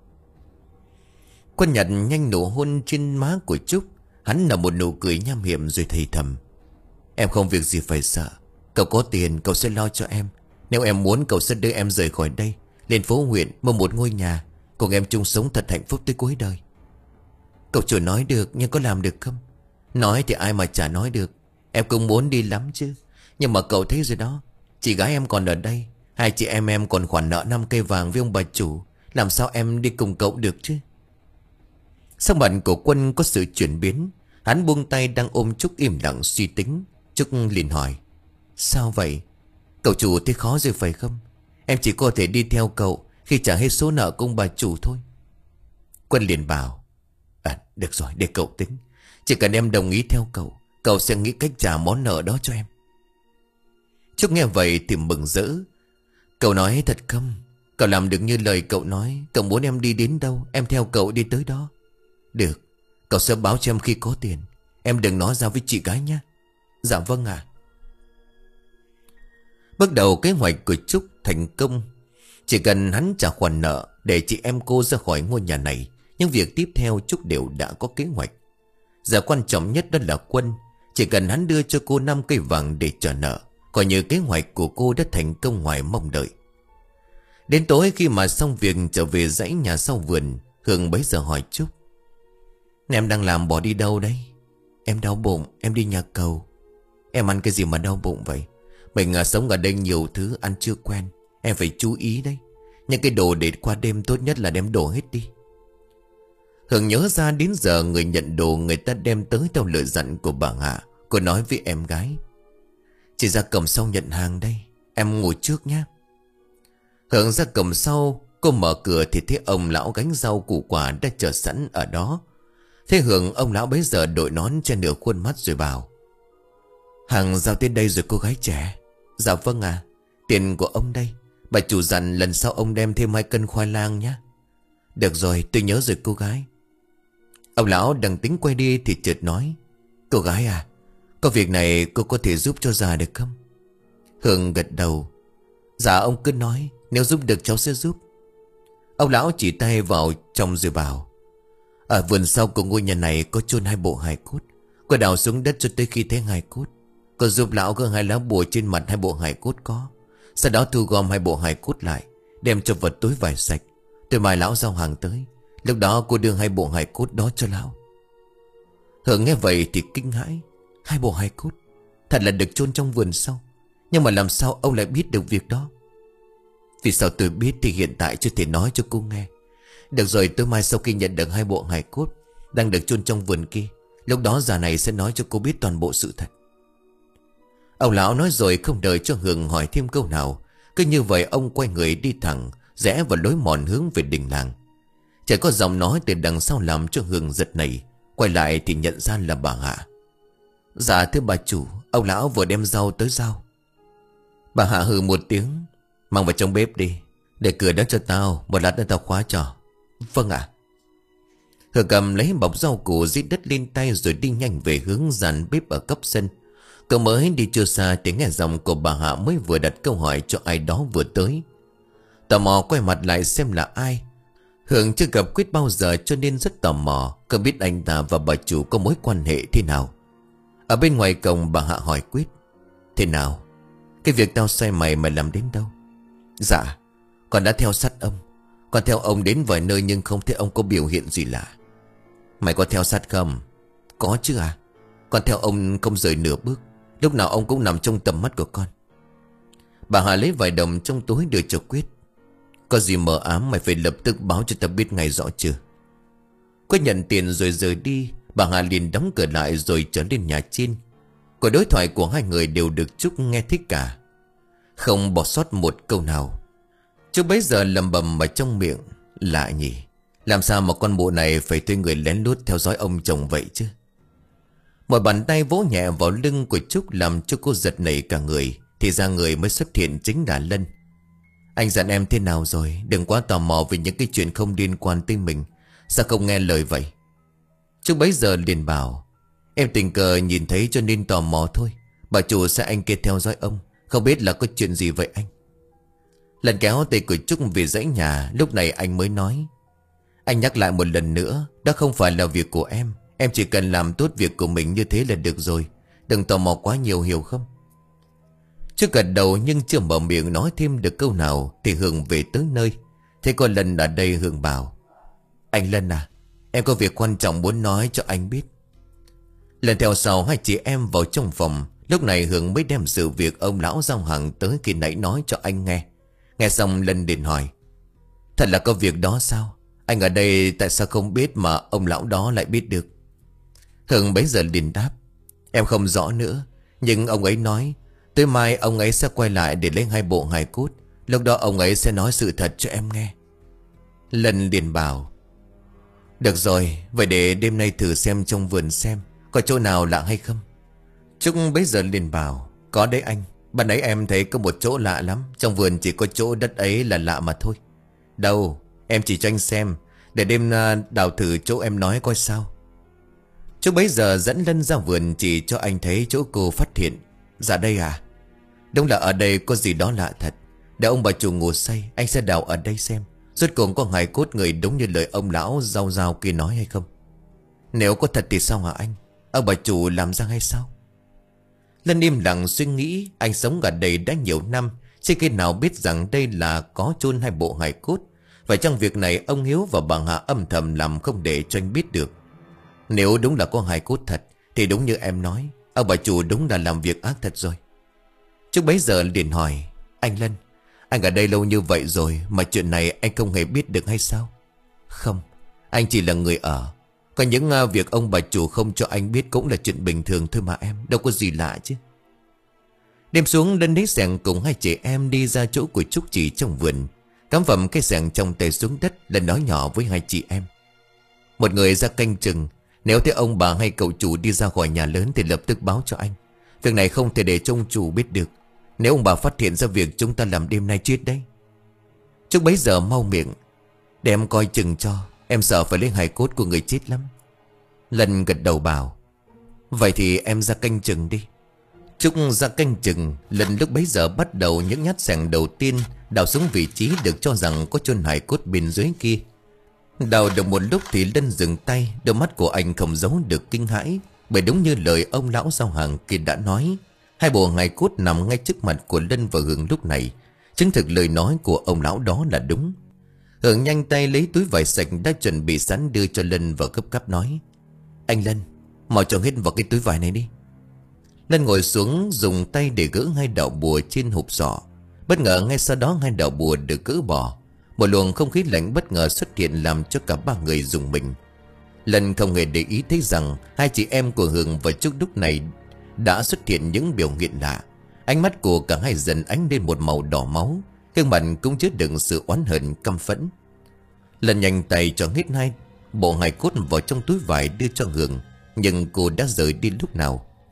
Quân nhặt nhanh nụ hôn trên má của Trúc. Hắn nở một nụ cười nham hiểm rồi thì thầm: "Em không việc gì phải sợ. Cậu có tiền, cậu sẽ lo cho em. Nếu em muốn, cậu sẽ đưa em rời khỏi đây, lên phố huyện mua một ngôi nhà, cùng em chung sống thật hạnh phúc tới cuối đời." "Cậu chủ nói được, nhưng có làm được không?" "Nói thì ai mà chả nói được. Em cũng muốn đi lắm chứ. Nhưng mà cậu thấy rồi đó, chị gái em còn ở đây, hai chị em em còn khoản nợ năm cây vàng với ông bà chủ. Làm sao em đi cùng cậu được chứ?" Sắc mặt của Quân có sự chuyển biến. Hắn buông tay đang ôm Trúc im lặng suy tính. Trúc liền hỏi: "Sao vậy? Cậu chủ thấy khó rồi phải không? Em chỉ có thể đi theo cậu khi trả hết số nợ của ông bà chủ thôi." Quân liền bảo: "À được rồi, để cậu tính. Chỉ cần em đồng ý theo cậu, cậu sẽ nghĩ cách trả món nợ đó cho em." Trúc nghe vậy thì mừng rỡ. "Cậu nói thật không? Cậu làm được như lời cậu nói. Cậu muốn em đi đến đâu, em theo cậu đi tới đó." "Được, cậu sẽ báo cho em khi có tiền. Em đừng nói ra với chị gái nhé." "Dạ vâng ạ." Bước đầu kế hoạch của Trúc thành công. Chỉ cần hắn trả khoản nợ để chị em cô ra khỏi ngôi nhà này, những việc tiếp theo Trúc đều đã có kế hoạch. Giờ quan trọng nhất đó là Quân. Chỉ cần hắn đưa cho cô năm cây vàng để trả nợ, coi như kế hoạch của cô đã thành công ngoài mong đợi. Đến tối khi mà xong việc trở về dãy nhà sau vườn, Hương bấy giờ hỏi Trúc: "Em đang làm bỏ đi đâu đấy?" "Em đau bụng, em đi nhà cầu." "Em ăn cái gì mà đau bụng vậy? Mình à, sống ở đây nhiều thứ ăn chưa quen. Em phải chú ý đấy. Những cái đồ để qua đêm tốt nhất là đem đổ hết đi." Hương nhớ ra đến giờ người nhận đồ người ta đem tới theo lời dặn của bà Hạ. Cô nói với em gái: "Chị ra cổng sau nhận hàng đây, em ngồi trước nhé." Hương ra cổng sau. Cô mở cửa thì thấy ông lão gánh rau củ quả đã chờ sẵn ở đó. Thế Hương, ông lão bấy giờ đội nón che nửa khuôn mắt rồi bảo: "Hàng giao tới đây rồi cô gái trẻ." "Dạ vâng à, tiền của ông đây. Bà chủ dặn lần sau ông đem thêm hai cân khoai lang nhé." "Được rồi, tôi nhớ rồi cô gái." Ông lão đang tính quay đi thì chợt nói: "Cô gái à, có việc này cô có thể giúp cho già được không?" Hương gật đầu: "Dạ ông cứ nói, nếu giúp được cháu sẽ giúp." Ông lão chỉ tay vào trong rồi bảo: "Ở vườn sau của ngôi nhà này có chôn hai bộ hài cốt. Cô đào xuống đất cho tới khi thấy hài cốt. Cô giúp lão gỡ hai lá bùa trên mặt hai bộ hài cốt có. Sau đó thu gom hai bộ hài cốt lại, đem cho vật túi vải sạch. Tôi mời lão giao hàng tới. Lúc đó cô đưa hai bộ hài cốt đó cho lão." Hương nghe vậy thì kinh hãi. Hai bộ hài cốt thật là được chôn trong vườn sau. Nhưng mà làm sao ông lại biết được việc đó? "Vì sao tôi biết thì hiện tại chưa thể nói cho cô nghe. Được rồi, tối mai sau khi nhận được hai bộ hài cốt đang được chôn trong vườn kia, lúc đó già này sẽ nói cho cô biết toàn bộ sự thật." Ông lão nói rồi không đợi cho Hương hỏi thêm câu nào. Cứ như vậy ông quay người đi thẳng, rẽ vào lối mòn hướng về đình làng. Chỉ có giọng nói từ đằng sau làm cho Hương giật nảy. Quay lại thì nhận ra là bà Hạ. Dạ thưa bà chủ, ông lão vừa đem rau tới rau. Bà Hạ hừ một tiếng. Mang vào trong bếp đi, để cửa đó cho tao, một lát nữa tao khóa cho. Vâng ạ. Hương cầm lấy bọc rau củ rít đất lên tay rồi đi nhanh về hướng dàn bếp ở cấp sân. Cậu mới đi chưa xa thì nghe giọng của bà Hạ mới vừa đặt câu hỏi cho ai đó vừa tới. Tò mò quay mặt lại xem là ai. Hương chưa gặp Quyết bao giờ cho nên rất tò mò, không biết anh ta và bà chủ có mối quan hệ thế nào. Ở bên ngoài cổng bà Hạ hỏi Quyết. Thế nào? Cái việc tao sai mày mày làm đến đâu? Dạ, con đã theo sát ông. Con theo ông đến vài nơi nhưng không thấy ông có biểu hiện gì lạ. Mày có theo sát không? Có chứ à? Con theo ông không rời nửa bước. Lúc nào ông cũng nằm trong tầm mắt của con. Bà Hà lấy vài đồng trong túi đưa cho Quyết. Có gì mờ ám mày phải lập tức báo cho ta biết ngay rõ chưa? Quyết nhận tiền rồi rời đi. Bà Hà liền đóng cửa lại rồi trở lên nhà trên. Cuộc đối thoại của hai người đều được Trúc nghe thích cả, không bỏ sót một câu nào. Trúc bấy giờ lầm bầm ở trong miệng. Lạ nhỉ, làm sao mà con bộ này phải thuê người lén lút theo dõi ông chồng vậy chứ? Một bàn tay vỗ nhẹ vào lưng của Trúc làm cho cô giật nảy cả người. Thì ra người mới xuất hiện chính là Lân. Anh dặn em thế nào rồi? Đừng quá tò mò về những cái chuyện không liên quan tới mình. Sao không nghe lời vậy? Trúc bấy giờ liền bảo. Em tình cờ nhìn thấy cho nên tò mò thôi. Bà chủ sẽ anh kia theo dõi ông. Không biết là có chuyện gì vậy anh? Lần kéo tay của Trúc về dãy nhà. Lúc này anh mới nói. Anh nhắc lại một lần nữa, đó không phải là việc của em. Em chỉ cần làm tốt việc của mình như thế là được rồi. Đừng tò mò quá nhiều, hiểu không? Trúc gật đầu nhưng chưa mở miệng nói thêm được câu nào thì Hương về tới nơi. Thế có Lân ở đây. Hương bảo. Anh Lân à, em có việc quan trọng muốn nói cho anh biết. Lần theo sau hai chị em vào trong phòng. Lúc này Hương mới đem sự việc ông lão giao hàng tới khi nãy nói cho anh nghe. Nghe xong Lân liền hỏi. Thật là có việc đó sao? Anh ở đây tại sao không biết mà ông lão đó lại biết được? Hương bấy giờ liền đáp. Em không rõ nữa, nhưng ông ấy nói tới mai ông ấy sẽ quay lại để lấy hai bộ hài cốt. Lúc đó ông ấy sẽ nói sự thật cho em nghe. Lân liền bảo. Được rồi, vậy để đêm nay thử xem trong vườn xem có chỗ nào lạ hay không. Trúc bấy giờ liền bảo. Có đấy anh, ban nãy em thấy có một chỗ lạ lắm. Trong vườn chỉ có chỗ đất ấy là lạ mà thôi. Đâu, em chỉ cho anh xem, để đêm đào thử chỗ em nói coi sao. Trúc bấy giờ dẫn Lân ra vườn chỉ cho anh thấy chỗ cô phát hiện. Dạ đây à? Đúng là ở đây có gì đó lạ thật. Để ông bà chủ ngủ say, anh sẽ đào ở đây xem rốt cuộc có hài cốt người đúng như lời ông lão rau rau kia nói hay không. Nếu có thật thì sao hả anh? Ông bà chủ làm ra hay sao? Lân im lặng suy nghĩ. Anh sống ở đây đã nhiều năm, chưa khi nào biết rằng đây là có chôn hai bộ hài cốt. Và trong việc này ông Hiếu và bà Hạ âm thầm làm không để cho anh biết được. Nếu đúng là có hài cốt thật thì đúng như em nói, ông bà chủ đúng là làm việc ác thật rồi. Trúc bấy giờ liền hỏi. Anh Lân, anh ở đây lâu như vậy rồi mà chuyện này anh không hề biết được hay sao? Không, anh chỉ là người ở. Có những uh, việc ông bà chủ không cho anh biết cũng là chuyện bình thường thôi mà em. Đâu có gì lạ chứ. Đêm xuống Lân lấy xẻng cùng hai chị em đi ra chỗ của Trúc chỉ trong vườn. Cắm vầm cái xẻng trong tay xuống đất. Lần nói nhỏ với hai chị em. Một người ra canh chừng. Nếu thấy ông bà hay cậu chủ đi ra khỏi nhà lớn thì lập tức báo cho anh. Việc này không thể để cho ông chủ biết được. Nếu ông bà phát hiện ra việc chúng ta làm đêm nay chết đấy. Trúc bấy giờ mau miệng. Để em coi chừng cho. Em sợ phải lấy hài cốt của người chết lắm. Lân gật đầu bảo. Vậy thì em ra canh chừng đi. Trúc ra canh chừng. Lân lúc bấy giờ bắt đầu những nhát xẻng đầu tiên đào xuống vị trí được cho rằng có chôn hài cốt bên dưới kia. Đào được một lúc thì Lân dừng tay. Đôi mắt của anh không giấu được kinh hãi. Bởi đúng như lời ông lão giao hàng kia đã nói, hai bộ hài cốt nằm ngay trước mặt của Lân và Hương lúc này. Chứng thực lời nói của ông lão đó là đúng. Hương nhanh tay lấy túi vải sạch đã chuẩn bị sẵn đưa cho Lân và gấp gáp nói. Anh Lân, mau cho hết vào cái túi vải này đi. Lân ngồi xuống dùng tay để gỡ hai đạo bùa trên hộp giỏ. Bất ngờ ngay sau đó hai đạo bùa được gỡ bỏ. Một luồng không khí lạnh bất ngờ xuất hiện làm cho cả ba người rùng mình. Lân không hề để ý thấy rằng hai chị em của Hương và Trúc lúc này đã xuất hiện những biểu hiện lạ. Ánh mắt của cả hai dần ánh lên một màu đỏ máu. Gương mặt cũng chứa đựng sự oán hận căm phẫn. Lân nhanh tay cho hết hai bộ hài cốt vào trong túi vải đưa cho Hương. Nhưng cô đã rời đi lúc nào.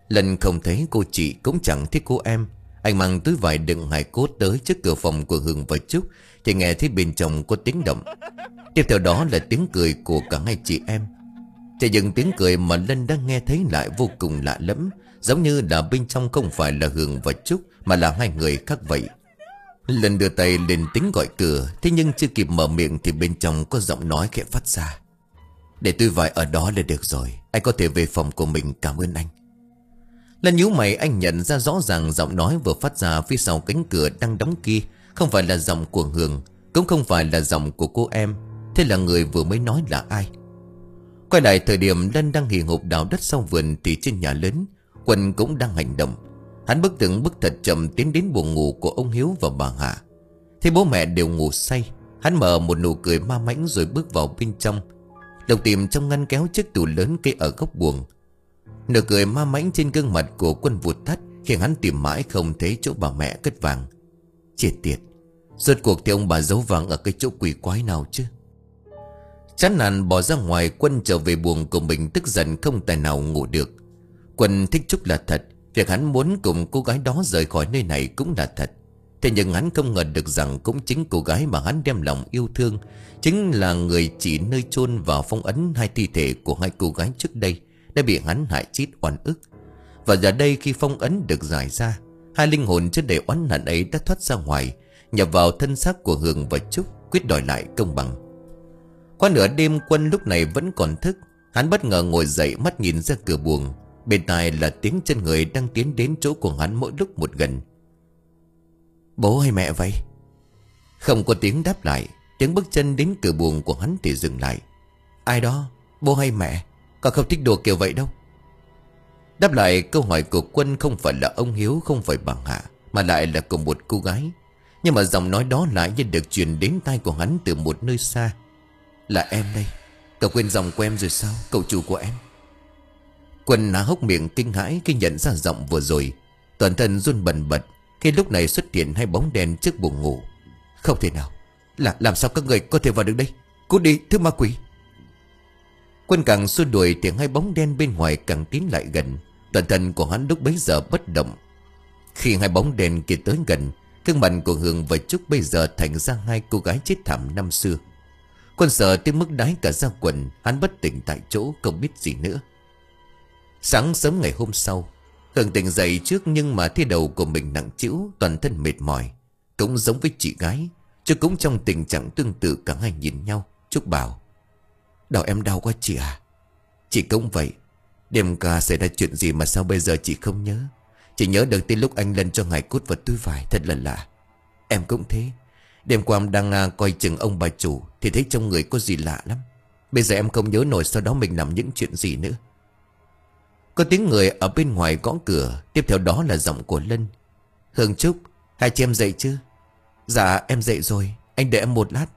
Lần không thấy cô chị cũng chẳng thấy cô em. Anh mang túi vải đựng hài cốt tới trước cửa phòng của Hường và Trúc thì nghe thấy bên trong có tiếng động. Tiếp theo đó là tiếng cười của cả hai chị em. Thế nhưng tiếng cười mà Lân đã nghe thấy lại vô cùng lạ lẫm, giống như là bên trong không phải là Hường và Trúc mà là hai người khác vậy. Lân đưa tay lên tính gọi cửa, thế nhưng chưa kịp mở miệng thì bên trong có giọng nói khẽ phát ra: "Để túi vải ở đó là được rồi, anh có thể về phòng của mình, cảm ơn anh." Lân nhíu mày, anh nhận ra rõ ràng giọng nói vừa phát ra phía sau cánh cửa đang đóng kia không phải là giọng của Hường, cũng không phải là giọng của cô em. Thế là người vừa mới nói là ai? Quay lại thời điểm Lân đang hì hục đào đất sau vườn thì trên nhà lớn, Quân cũng đang hành động. Hắn bước từng bước thật chậm tiến đến buồng ngủ của ông Hiếu và bà Hạ. Thấy bố mẹ đều ngủ say, hắn mở một nụ cười ma mãnh rồi bước vào bên trong. Lục tìm trong ngăn kéo chiếc tủ lớn kê ở góc buồng. Nụ cười ma mãnh trên gương mặt của Quân vụt tắt khiến hắn tìm mãi không thấy chỗ bà mẹ cất vàng. Chết tiệt, rốt cuộc thì ông bà giấu vàng ở cái chỗ quỷ quái nào chứ? Chán nản bỏ ra ngoài, Quân trở về buồng của mình, tức giận không tài nào ngủ được. Quân thích Trúc là thật, việc hắn muốn cùng cô gái đó rời khỏi nơi này cũng là thật. Thế nhưng hắn không ngờ được rằng cũng chính cô gái mà hắn đem lòng yêu thương chính là người chỉ nơi chôn và phong ấn hai thi thể của hai cô gái trước đây đã bị hắn hại chết oan ức. Và giờ đây khi phong ấn được giải ra, hai linh hồn chất đầy oán hận ấy đã thoát ra ngoài, nhập vào thân xác của Hường và Trúc, quyết đòi lại công bằng. Qua nửa đêm, Quân lúc này vẫn còn thức. Hắn bất ngờ ngồi dậy, mắt nhìn ra cửa buồng. Bên tai là tiếng chân người đang tiến đến chỗ của hắn mỗi lúc một gần. Bố hay mẹ vậy? Không có tiếng đáp lại. Tiếng bước chân đến cửa buồng của hắn thì dừng lại. Ai đó? Bố hay mẹ? Con không thích đùa kiểu vậy đâu. Đáp lại câu hỏi của Quân không phải là ông Hiếu, không phải bà Hạ, mà lại là cùng một cô gái. Nhưng mà giọng nói đó lại như được truyền đến tai của hắn từ một nơi xa. Là em đây. Cậu quên giọng của em rồi sao, cậu chủ của em? Quân há hốc miệng kinh hãi khi nhận ra giọng vừa rồi. Toàn thân run bần bật khi lúc này xuất hiện hai bóng đen trước buồng ngủ. Không thể nào. Là làm sao các người có thể vào được đây? Cút đi, thứ ma quỷ. Quân càng xua đuổi thì hai bóng đen bên ngoài càng tiến lại gần. Toàn thân của hắn lúc bấy giờ bất động. Khi hai bóng đen kia tới gần, gương mặt của Hường và Trúc bây giờ thành ra hai cô gái chết thảm năm xưa. Quân sợ tới mức đái cả ra quần, hắn bất tỉnh tại chỗ không biết gì nữa. Sáng sớm ngày hôm sau, Hường tỉnh dậy trước nhưng mà thấy đầu của mình nặng trĩu, toàn thân mệt mỏi. Cũng giống với chị gái, chứ cũng trong tình trạng tương tự, cả hai nhìn nhau. Trúc bảo: Đầu em đau quá chị à? Chị cũng vậy. Đêm qua xảy ra chuyện gì mà sao bây giờ chị không nhớ? Chị nhớ được tới lúc anh Lân cho ngài cút vào túi vải, thật là lạ. Em cũng thế. Đêm qua em đang à, coi chừng ông bà chủ thì thấy trong người có gì lạ lắm. Bây giờ em không nhớ nổi sau đó mình làm những chuyện gì nữa. Có tiếng người ở bên ngoài gõ cửa. Tiếp theo đó là giọng của Lân. Hương, Trúc, hai chị em dậy chứ? Dạ em dậy rồi, anh đợi em một lát.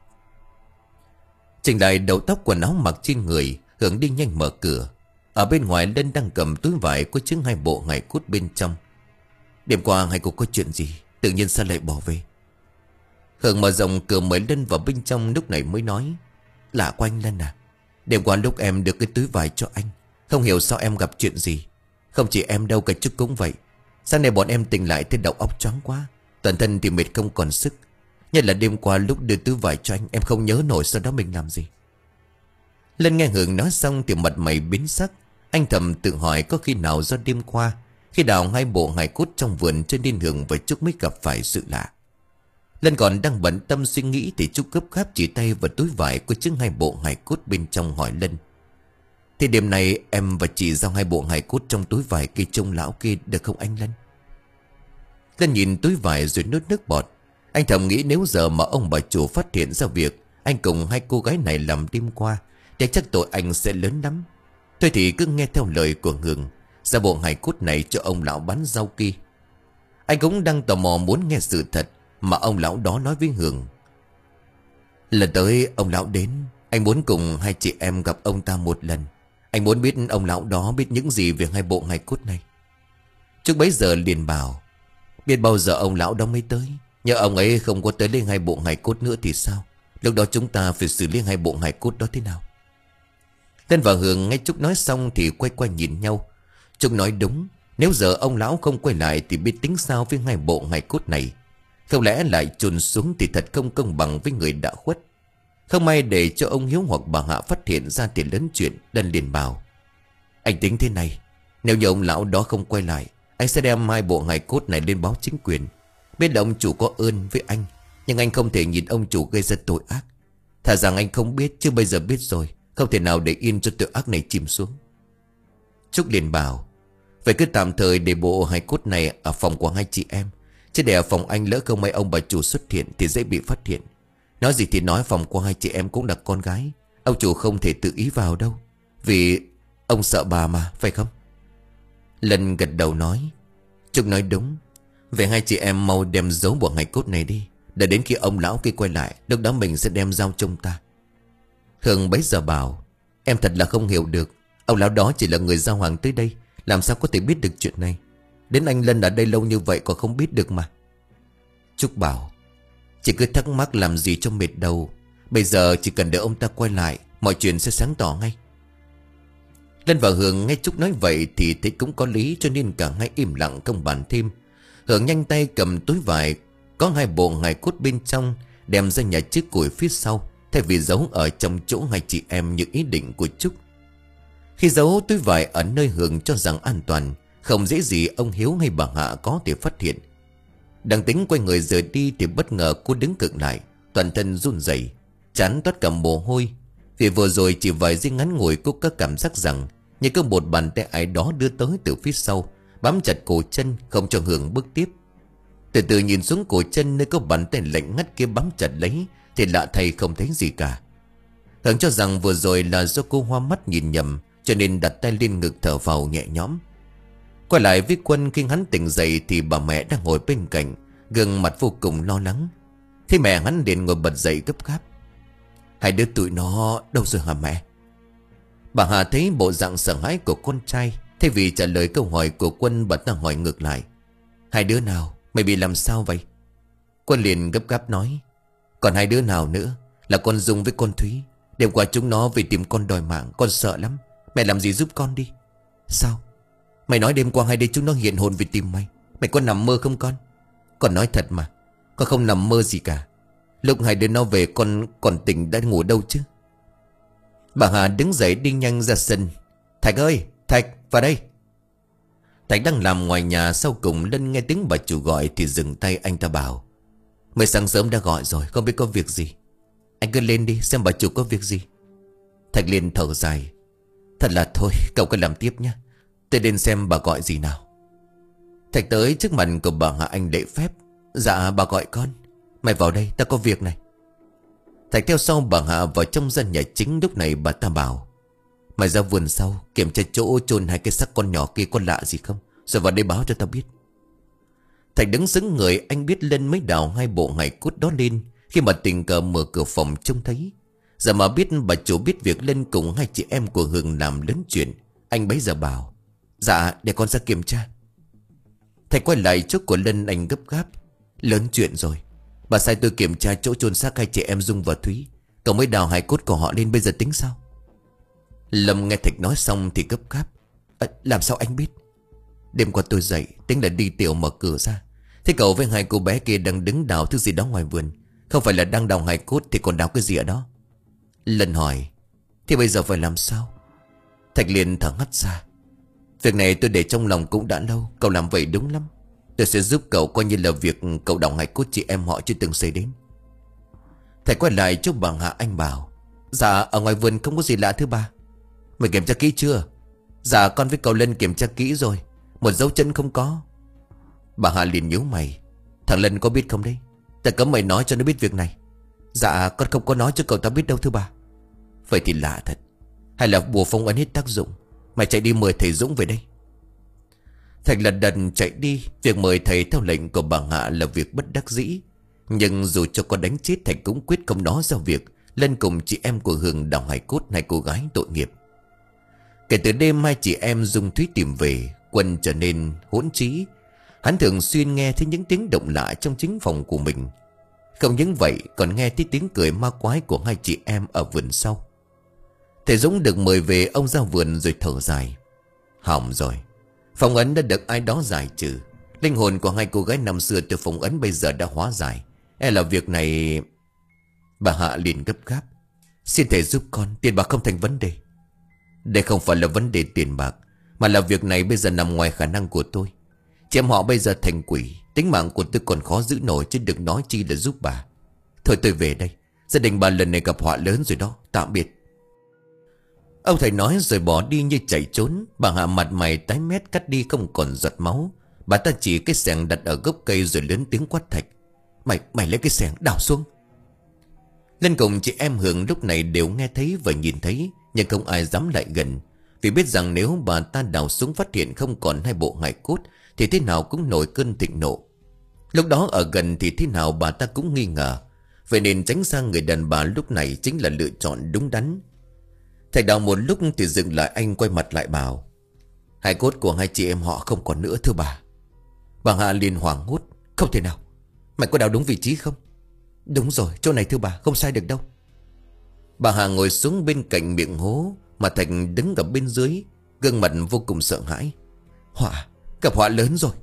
Chỉnh lại đầu tóc quần áo mặc trên người, Hương đi nhanh mở cửa. Ở bên ngoài Lân đang cầm túi vải có chứa hai bộ ngải cốt bên trong. Đêm qua hai cô có chuyện gì, tự nhiên sao lại bỏ về? Hương mở rộng cửa mời Lân vào bên trong, lúc này mới nói: Lạ quá anh Lân à, đêm qua lúc em được cái túi vải cho anh, không hiểu sao em gặp chuyện gì. Không chỉ em đâu, cả Trúc cũng vậy. Sáng nay bọn em tỉnh lại thấy đầu óc choáng quá, toàn thân thì mệt không còn sức. Nhất là đêm qua lúc đưa túi vải cho anh, em không nhớ nổi sau đó mình làm gì. Lân nghe Hương nói xong thì mặt mày biến sắc. Anh thầm tự hỏi có khi nào do đêm qua khi đào hai bộ hài cốt trong vườn cho nên Hương và Trúc mới gặp phải sự lạ. Lân còn đang bận tâm suy nghĩ thì Trúc gấp gáp chỉ tay vào túi vải có chứa hai bộ hài cốt bên trong, hỏi Lân: Thì đêm nay em và chị giao hai bộ hài cốt trong túi vải kia trông lão kia được không anh Lân? Lân nhìn túi vải rồi nuốt nước bọt. Anh thầm nghĩ nếu giờ mà ông bà chủ phát hiện ra việc anh cùng hai cô gái này làm đêm qua thì chắc tội anh sẽ lớn lắm. Thôi thì cứ nghe theo lời của Hương, giao bộ hài cốt này cho ông lão bán rau kia. Anh cũng đang tò mò muốn nghe sự thật mà ông lão đó nói với Hương. Lần tới ông lão đến, anh muốn cùng hai chị em gặp ông ta một lần. Anh muốn biết ông lão đó biết những gì về hai bộ hài cốt này. Trước bấy giờ liền bảo: Biết bao giờ ông lão đó mới tới. Nhớ ông ấy không có tới lấy hai bộ hài cốt nữa thì sao? Lúc đó chúng ta phải xử lý hai bộ hài cốt đó thế nào? Lân và Hương nghe Trúc nói xong thì quay qua nhìn nhau. Chúng nói đúng. Nếu giờ ông lão không quay lại thì biết tính sao với hai bộ hài cốt này. Không lẽ lại chôn xuống thì thật không công bằng với người đã khuất. Không may để cho ông Hiếu hoặc bà Hạ phát hiện ra thì lớn chuyện. Đân liền bảo: Anh tính thế này, nếu như ông lão đó không quay lại, anh sẽ đem hai bộ hài cốt này lên báo chính quyền. Biết là ông chủ có ơn với anh, nhưng anh không thể nhìn ông chủ gây ra tội ác. Thà rằng anh không biết, chứ bây giờ biết rồi, không thể nào để yên cho tội ác này chìm xuống. Trúc liền bảo: Vậy cứ tạm thời để bộ hài cốt này ở phòng của hai chị em, chứ để ở phòng anh lỡ không may ông bà chủ xuất hiện thì dễ bị phát hiện. Nói gì thì nói, phòng của hai chị em cũng là con gái, ông chủ không thể tự ý vào đâu, vì ông sợ bà mà, phải không? Lân gật đầu nói: Trúc nói đúng. Vậy hai chị em mau đem giấu bộ hài cốt này đi, để đến khi ông lão kia quay lại, lúc đó mình sẽ đem giao trông ta. Hương bấy giờ bảo: Em thật là không hiểu được, ông lão đó chỉ là người giao hàng tới đây, làm sao có thể biết được chuyện này. Đến anh Lân ở đây lâu như vậy còn không biết được mà. Trúc bảo: Chỉ cứ thắc mắc làm gì cho mệt đầu. Bây giờ chỉ cần đợi ông ta quay lại, mọi chuyện sẽ sáng tỏ ngay. Lân và Hương nghe Trúc nói vậy thì thấy cũng có lý, cho nên cả hai im lặng không bàn thêm. Hương nhanh tay cầm túi vải có hai bộ hài cốt bên trong, đem ra nhà trước củi phía sau, thay vì giấu ở trong chỗ hai chị em như ý định của Trúc. Khi giấu túi vải ở nơi Hương cho rằng an toàn, không dễ gì ông Hiếu hay bà Hạ có thể phát hiện. Đang tính quay người rời đi thì bất ngờ cô đứng cực lại, toàn thân run rẩy, trán toát cả mồ hôi. Vì vừa rồi chỉ vài giây ngắn ngủi cô có cảm giác rằng như có một bàn tay ai đó đưa tới từ phía sau, bám chặt cổ chân không cho Hương bước tiếp. Từ từ nhìn xuống cổ chân nơi có bàn tay lạnh ngắt kia bám chặt lấy thì lạ thay không thấy gì cả. Hương cho rằng vừa rồi là do cô hoa mắt nhìn nhầm, cho nên đặt tay lên ngực thở phào nhẹ nhõm. Quay lại với Quân, khi hắn tỉnh dậy thì bà mẹ đang ngồi bên cạnh, gương mặt vô cùng lo lắng. Thế mẹ hắn liền ngồi bật dậy gấp gáp: Hai đứa tụi nó đâu rồi hả mẹ? Bà Hà thấy bộ dạng sợ hãi của con trai, thay vì trả lời câu hỏi của Quân, bà ta hỏi ngược lại: Hai đứa nào? Mày bị làm sao vậy? Quân liền gấp gáp nói: Còn hai đứa nào nữa, là con Dung với con Thúy. Đêm qua chúng nó về tìm con đòi mạng, con sợ lắm. Mẹ làm gì giúp con đi. Sao? Mày nói đêm qua hai đứa chúng nó hiện hồn về tìm mày. Mày có nằm mơ không con? Con nói thật mà, con không nằm mơ gì cả. Lúc hai đứa nó về con còn tỉnh đã ngủ đâu chứ. Bà Hà đứng dậy đi nhanh ra sân: Thạch ơi, Thạch, vào đây. Thạch đang làm ngoài nhà, sau cùng Lân nghe tiếng bà chủ gọi thì dừng tay. Anh ta bảo: Mới sáng sớm đã gọi rồi, không biết có việc gì. Anh cứ lên đi xem bà chủ có việc gì. Thạch liền thở dài: Thật là thôi, cậu cứ làm tiếp nhé. Tôi đến xem bà gọi gì nào. Thạch tới trước mặt của bà Hạ Anh lễ phép: Dạ bà gọi con. Mày vào đây, ta có việc này. Thạch theo sau bà Hạ vào trong gian nhà chính. Lúc này bà ta bảo: Mày ra vườn sau kiểm tra chỗ chôn hai cái xác con nhỏ kia có lạ gì không, rồi vào đây báo cho tao biết. Thạch đứng sững người, anh biết Lân mới đào hai bộ hài cốt đó lên khi mà tình cờ mở cửa phòng trông thấy. Giờ mà biết bà chủ biết việc Lân cùng hai chị em của Hương làm lớn chuyện, anh bấy giờ bảo: Dạ để con ra kiểm tra. Thạch quay lại trước của Lân, anh gấp gáp: Lớn chuyện rồi. Bà sai tôi kiểm tra chỗ chôn xác hai chị em Dung và Thúy, cậu mới đào hài cốt của họ lên, bây giờ tính sao? Lâm nghe Thạch nói xong thì gấp gáp: à, Làm sao anh biết? Đêm qua tôi dậy tính là đi tiểu mở cửa ra, thế cậu với hai cô bé kia đang đứng đào thứ gì đó ngoài vườn. Không phải là đang đào hài cốt thì còn đào cái gì ở đó? Lân hỏi: Thế bây giờ phải làm sao? Thạch liền thở hắt ra: Việc này tôi để trong lòng cũng đã lâu. Cậu làm vậy đúng lắm. Tôi sẽ giúp cậu, coi như là việc cậu đào hài cốt chị em họ chưa từng xảy đến. Thạch quay lại chúc bà Hạ Anh bảo: Dạ ở ngoài vườn không có gì lạ thưa bà. Mày kiểm tra kỹ chưa? Dạ con với cậu Lân kiểm tra kỹ rồi, một dấu chân không có. Bà Hạ liền nhíu mày: Thằng Lân có biết không đấy? Ta cấm mày nói cho nó biết việc này. Dạ con không có nói cho cậu ta biết đâu thưa bà. Vậy thì lạ thật. Hay là bùa phong ấn hết tác dụng? Mày chạy đi mời thầy Dũng về đây. Thạch lật đần chạy đi. Việc mời thầy theo lệnh của bà Hạ là việc bất đắc dĩ, nhưng dù cho có đánh chết Thạch cũng quyết không nói ra việc Lân cùng chị em của Hương đào hài cốt hai cô gái tội nghiệp. Kể từ đêm hai chị em Dung Thúy tìm về, Quân trở nên hỗn trí. Hắn thường xuyên nghe thấy những tiếng động lạ trong chính phòng của mình. Không những vậy còn nghe thấy tiếng cười ma quái của hai chị em ở vườn sau. Thầy Dũng được mời về, ông ra vườn rồi thở dài: Hỏng rồi, Phong ấn đã được ai đó giải trừ. Linh hồn của hai cô gái năm xưa từ phong ấn bây giờ đã hóa giải. E là việc này... Bà Hạ liền gấp gáp. Xin thầy giúp con, tiền bạc không thành vấn đề. Đây không phải là vấn đề tiền bạc, mà là việc này bây giờ nằm ngoài khả năng của tôi. Chị em họ bây giờ thành quỷ, tính mạng của tôi còn khó giữ nổi, chứ đừng nói chi là giúp bà. Thôi tôi về đây, gia đình bà lần này gặp họa lớn rồi đó, tạm biệt. Ông thầy nói rồi bỏ đi như chạy trốn. Bà Hạ mặt mày tái mét, cắt đi không còn giọt máu. Bà ta chỉ cái xẻng đặt ở gốc cây rồi lớn tiếng quát thạch. Mày, mày lấy cái xẻng đào xuống. Lên cùng chị em Hường lúc này đều nghe thấy và nhìn thấy, nhưng không ai dám lại gần, vì biết rằng nếu bà ta đào xuống phát hiện không còn hai bộ hài cốt thì thế nào cũng nổi cơn thịnh nộ. Lúc đó ở gần thì thế nào bà ta cũng nghi ngờ. Vậy nên tránh sang người đàn bà lúc này chính là lựa chọn đúng đắn. Thầy đào một lúc thì dừng lại, anh quay mặt lại bảo. Hài cốt của hai chị em họ không còn nữa thưa bà. Bà Hạ liền hoảng hốt. Không thể nào, mày có đào đúng vị trí không? Đúng rồi, chỗ này thưa bà, không sai được đâu. Bà Hà ngồi xuống bên cạnh miệng hố, mà Thành đứng ở bên dưới, gương mặt vô cùng sợ hãi. Họa, gặp họa lớn rồi.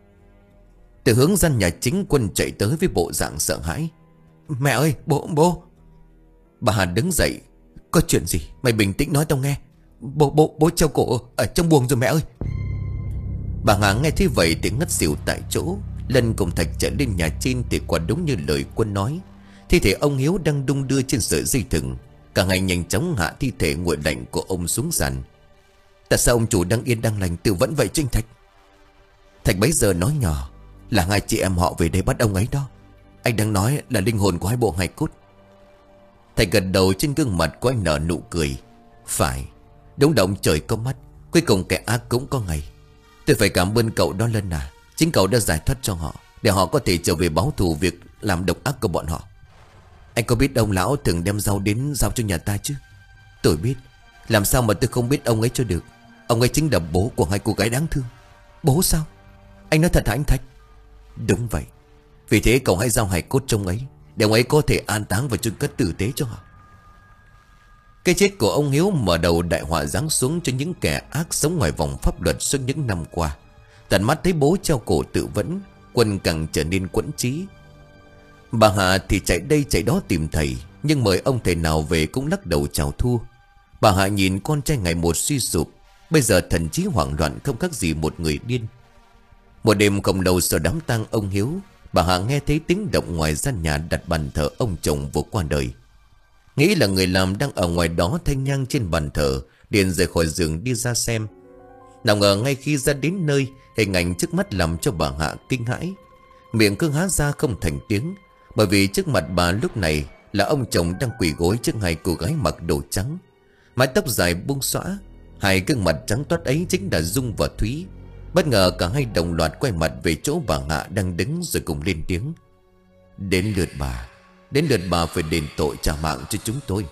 Từ hướng gian nhà chính, Quân chạy tới với bộ dạng sợ hãi. Mẹ ơi, bố, bố. Bà Hà đứng dậy. Có chuyện gì, mày bình tĩnh nói tao nghe. Bố, bố, bố treo cổ ở trong buồng rồi mẹ ơi. Bà Hà nghe thế vậy thì ngất xỉu tại chỗ. Lân cùng Thạch chạy lên nhà trên thì quả đúng như lời Quân nói. Thi thể ông Hiếu đang đung đưa trên sợi dây thừng. Cả hai nhanh chóng hạ thi thể nguội lạnh của ông xuống sàn. Tại sao ông chủ đang yên đang lành tự vẫn vậy Trinh Thạch? Thạch bấy giờ nói nhỏ. Là hai chị em họ về đây bắt ông ấy đó. Anh đang nói là linh hồn của hai bộ hài cốt. Thạch gật đầu, trên gương mặt của anh nở nụ cười. Phải, đúng động trời có mắt, cuối cùng kẻ ác cũng có ngày. Tôi phải cảm ơn cậu đó Lân à. Chính cậu đã giải thoát cho họ, để họ có thể trở về báo thù việc làm độc ác của bọn họ. Anh có biết ông lão thường đem rau đến giao cho nhà ta chứ? Tôi biết. Làm sao mà tôi không biết ông ấy cho được? Ông ấy chính là bố của hai cô gái đáng thương. Bố sao? Anh nói thật hả anh Thạch? Đúng vậy. Vì thế cậu hãy giao hài cốt trong ấy, để ông ấy có thể an táng và chôn cất tử tế cho họ. Cái chết của ông Hiếu mở đầu đại họa giáng xuống cho những kẻ ác sống ngoài vòng pháp luật suốt những năm qua. Tận mắt thấy bố treo cổ tự vẫn, Quân càng trở nên quẫn trí. Bà Hà thì chạy đây chạy đó tìm thầy, nhưng mời ông thầy nào về cũng lắc đầu chào thua. Bà Hà nhìn con trai ngày một suy sụp, bây giờ thần trí hoảng loạn không khác gì một người điên. Một đêm không lâu sau đám tang ông Hiếu, bà Hà nghe thấy tiếng động ngoài gian nhà đặt bàn thờ ông chồng vừa qua đời. Nghĩ là người làm đang ở ngoài đó thanh nhang trên bàn thờ, liền rời khỏi giường đi ra xem. Nào ngờ ngay khi ra đến nơi, hình ảnh trước mắt làm cho bà Hạ kinh hãi. Miệng cứ há ra không thành tiếng, bởi vì trước mặt bà lúc này là ông chồng đang quỳ gối trước hai cô gái mặc đồ trắng, mái tóc dài buông xõa. Hai gương mặt trắng toát ấy chính là Dung và Thúy. Bất ngờ cả hai đồng loạt quay mặt về chỗ bà Hạ đang đứng rồi cùng lên tiếng. Đến lượt bà, đến lượt bà phải đền tội trả mạng cho chúng tôi.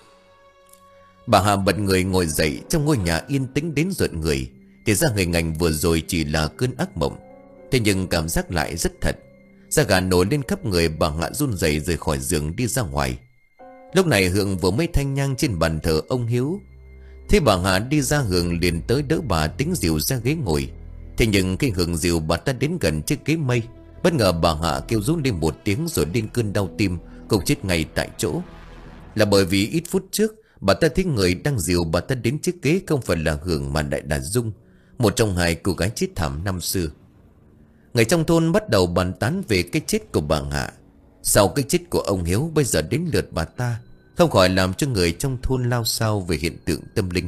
Bà Hạ bật người ngồi dậy, trong ngôi nhà yên tĩnh đến rợn người. Thì ra hình ảnh vừa rồi chỉ là cơn ác mộng, thế nhưng cảm giác lại rất thật. Da gà nổi lên khắp người, bà Hạ run rẩy rời khỏi giường đi ra ngoài. Lúc này Hường vừa mới thanh nhang trên bàn thờ ông Hiếu. Thế bà Hạ đi ra, Hường liền tới đỡ bà tính dìu ra ghế ngồi. Thế nhưng khi Hường dìu bà ta đến gần chiếc ghế mây, bất ngờ bà Hạ kêu rú lên một tiếng rồi lên cơn đau tim, cũng chết ngay tại chỗ. Là bởi vì ít phút trước bà ta thấy người đang dìu bà ta đến chiếc ghế không phải là Hường mà lại là Dung, một trong hai cô gái chết thảm năm xưa. Người trong thôn bắt đầu bàn tán về cái chết của bà Hạ. Sau cái chết của ông Hiếu, bây giờ đến lượt bà ta, không khỏi làm cho người trong thôn lao xao về hiện tượng tâm linh.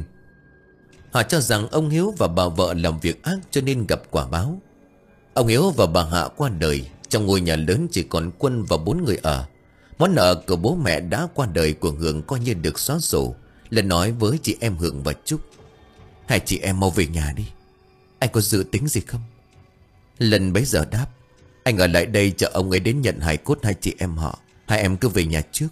Họ cho rằng ông Hiếu và bà vợ làm việc ác cho nên gặp quả báo. Ông Hiếu và bà Hạ qua đời, trong ngôi nhà lớn chỉ còn Quân và bốn người ở. Món nợ của bố mẹ đã qua đời của Hường coi như được xóa sổ. Lần nói với chị em Hường và Trúc. Hai chị em mau về nhà đi, anh có dự tính gì không? Lần bấy giờ đáp. Anh ở lại đây chờ ông ấy đến nhận hài cốt hai chị em họ. Hai em cứ về nhà trước.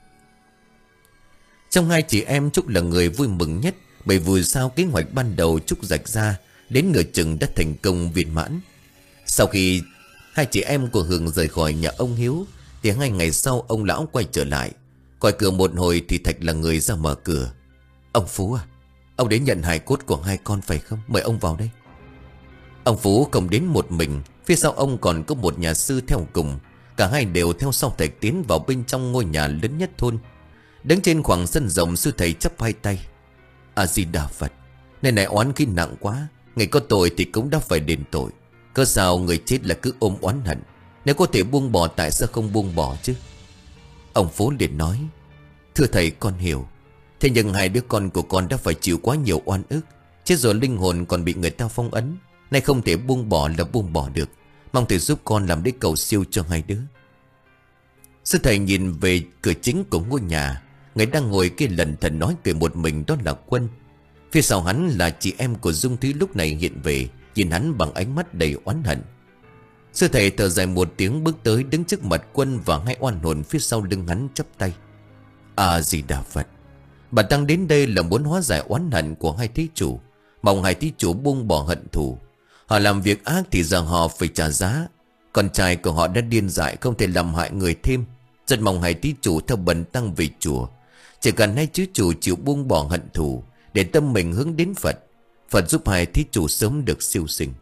Trong hai chị em, Trúc là người vui mừng nhất, bởi vì sao kế hoạch ban đầu Trúc rạch ra đến nửa chừng đã thành công viên mãn. Sau khi hai chị em của Hường rời khỏi nhà ông Hiếu thì hai ngày sau ông lão quay trở lại. Coi cửa một hồi thì Thạch là người ra mở cửa. Ông Phú à, ông đến nhận hài cốt của hai con phải không? Mời ông vào đây. Ông Phú không đến một mình, phía sau ông còn có một nhà sư theo cùng. Cả hai đều theo sau thầy tiến vào bên trong ngôi nhà lớn nhất thôn. Đứng trên khoảng sân rộng, sư thầy chắp hai tay: A Di Đà Phật. Nơi này oán khí nặng quá, người có tội thì cũng đã phải đền tội. Cớ sao người chết là cứ ôm oán hận? Nếu có thể buông bỏ tại sao không buông bỏ chứ? Ông Phú liền nói: Thưa thầy, con hiểu. Thế nhưng hai đứa con của con đã phải chịu quá nhiều oan ức. Chết rồi linh hồn còn bị người ta phong ấn. Nay không thể buông bỏ là buông bỏ được. Mong thầy giúp con làm để cầu siêu cho hai đứa. Sư thầy nhìn về cửa chính của ngôi nhà. Người đang ngồi kia lần thần nói cười một mình, đó là Quân. Phía sau hắn là chị em của Dung Thúy lúc này hiện về, nhìn hắn bằng ánh mắt đầy oán hận. Sư thầy thở dài một tiếng, bước tới đứng trước mặt Quân và hai oan hồn phía sau lưng hắn chắp tay: A Di Đà Phật. Bà Tăng đến đây là muốn hóa giải oán hận của hai thí chủ, mong hai thí chủ buông bỏ hận thù. Họ làm việc ác thì giờ họ phải trả giá. Con trai của họ đã điên dại, không thể làm hại người thêm. Rất mong hai thí chủ theo Bần Tăng về chùa. Chỉ cần hai thí chủ chịu buông bỏ hận thù, để tâm mình hướng đến Phật, Phật giúp hai thí chủ sớm được siêu sinh.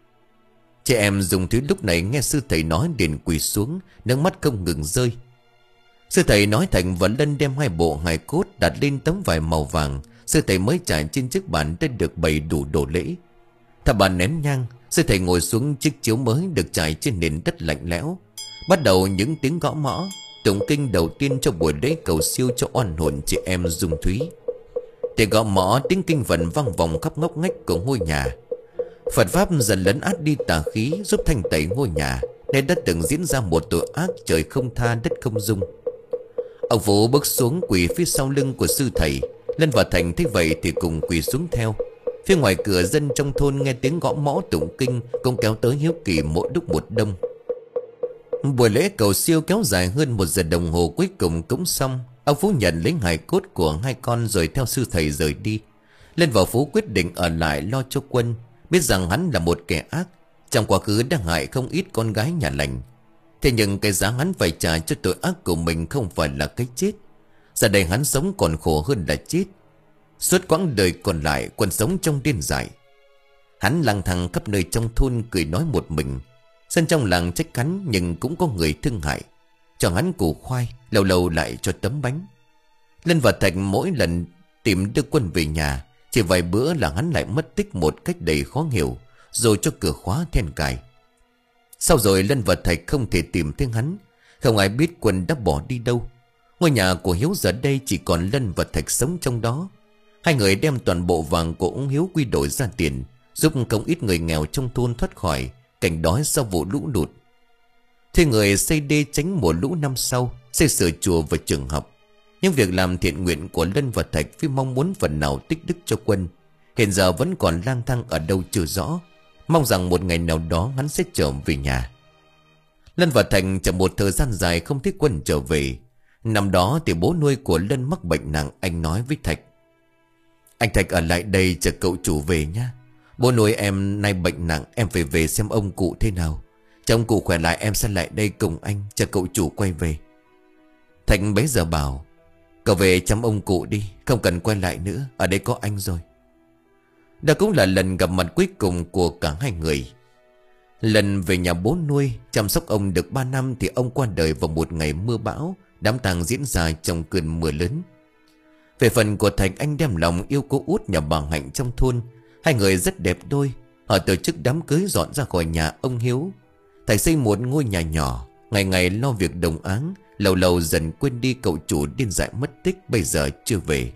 Chị em Dung Thúy lúc này nghe sư thầy nói liền quỳ xuống, nước mắt không ngừng rơi. Sư thầy nói Thành và Lân đem hai bộ hài cốt đặt lên tấm vải màu vàng. Sư thầy mới trải trên chiếc bàn đã được bày đủ đồ lễ. Thả bàn nén nhang, sư thầy ngồi xuống chiếc chiếu mới được trải trên nền đất lạnh lẽo. Bắt đầu những tiếng gõ mõ, tụng kinh đầu tiên cho buổi lễ cầu siêu cho oan hồn chị em Dung Thúy. Tiếng gõ mõ, tiếng kinh vận vang vòng khắp ngóc ngách của ngôi nhà. Phật pháp dần lấn át đi tà khí, giúp thanh tẩy ngôi nhà, nên đã từng diễn ra một tội ác trời không tha đất không dung. Ông Phú bước xuống quỳ phía sau lưng của sư thầy. Lân và Thành thấy vậy thì cùng quỳ xuống theo. Phía ngoài cửa, dân trong thôn nghe tiếng gõ mõ tụng kinh cũng kéo tới hiếu kỳ mỗi lúc một đông. Buổi lễ cầu siêu kéo dài hơn một giờ đồng hồ, cuối cùng cũng xong. Ông Phú nhận lấy hài cốt của hai con rồi theo sư thầy rời đi. Lân và Phú quyết định ở lại lo cho Quân, biết rằng hắn là một kẻ ác, trong quá khứ đã hại không ít con gái nhà lành. Thế nhưng cái giá hắn phải trả cho tội ác của mình không phải là cái chết. Giờ đây hắn sống còn khổ hơn là chết. Suốt quãng đời còn lại, Quân sống trong điên dại. Hắn lang thang khắp nơi trong thôn cười nói một mình. Dân trong làng trách hắn, nhưng cũng có người thương hại, cho hắn củ khoai, lâu lâu lại cho tấm bánh. Lân và Thành mỗi lần tìm đưa Quân về nhà, chỉ vài bữa là hắn lại mất tích một cách đầy khó hiểu, rồi cho cửa khóa then cài. Sau rồi Lân và Thạch không thể tìm thấy hắn. Không ai biết Quân đã bỏ đi đâu. Ngôi nhà của Hiếu giờ đây chỉ còn Lân và Thạch sống trong đó. Hai người đem toàn bộ vàng của ông Hiếu quy đổi ra tiền, giúp không ít người nghèo trong thôn thoát khỏi cảnh đói sau vụ lũ lụt. Thuê người xây đê tránh mùa lũ năm sau, xây sửa chùa và trường học. Nhưng việc làm thiện nguyện của Lân và Thạch với mong muốn phần nào tích đức cho Quân, hiện giờ vẫn còn lang thang ở đâu chưa rõ. Mong rằng một ngày nào đó hắn sẽ trở về nhà. Lân và Thành chờ một thời gian dài không thấy Quân trở về. Năm đó thì bố nuôi của Lân mắc bệnh nặng. Anh nói với Thạch: Anh Thạch ở lại đây chờ cậu chủ về nhá. Bố nuôi em nay bệnh nặng, em phải về xem ông cụ thế nào. Chồng cụ khỏe lại em sẽ lại đây cùng anh chờ cậu chủ quay về. Thành bấy giờ bảo: Cậu về chăm ông cụ đi, không cần quay lại nữa, ở đây có anh rồi. Đó cũng là lần gặp mặt cuối cùng của cả hai người. Lần về nhà bố nuôi chăm sóc ông được ba năm thì ông qua đời vào một ngày mưa bão. Đám tang diễn ra trong cơn mưa lớn. Về phần của Thành, anh đem lòng yêu cô út nhà bà Hạnh trong thôn. Hai người rất đẹp đôi. Họ tổ chức đám cưới dọn ra khỏi nhà ông Hiếu. Thành xây một ngôi nhà nhỏ, ngày ngày lo việc đồng áng. Lâu lâu dần quên đi cậu chủ điên dại mất tích, bây giờ chưa về.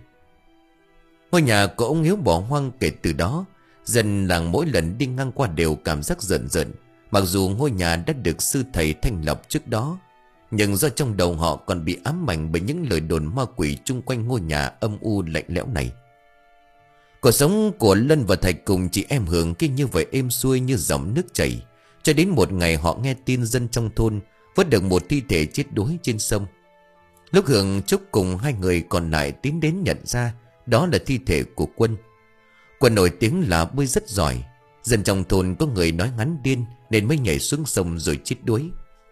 Ngôi nhà của ông Hiếu bỏ hoang kể từ đó. Dân làng mỗi lần đi ngang qua đều cảm giác giận giận. Mặc dù ngôi nhà đã được sư thầy thanh lập trước đó, nhưng do trong đầu họ còn bị ám ảnh bởi những lời đồn ma quỷ chung quanh ngôi nhà âm u lạnh lẽo này. Cuộc sống của Lân và Thạch cùng chị em Hường kia như vậy êm xuôi như dòng nước chảy, cho đến một ngày họ nghe tin dân trong thôn vớt được một thi thể chết đuối trên sông. Lúc Hường Trúc cùng hai người còn lại tiến đến nhận ra đó là thi thể của Quân. Quân nổi tiếng là bơi rất giỏi. Dân trong thôn có người nói hắn điên nên mới nhảy xuống sông rồi chết đuối.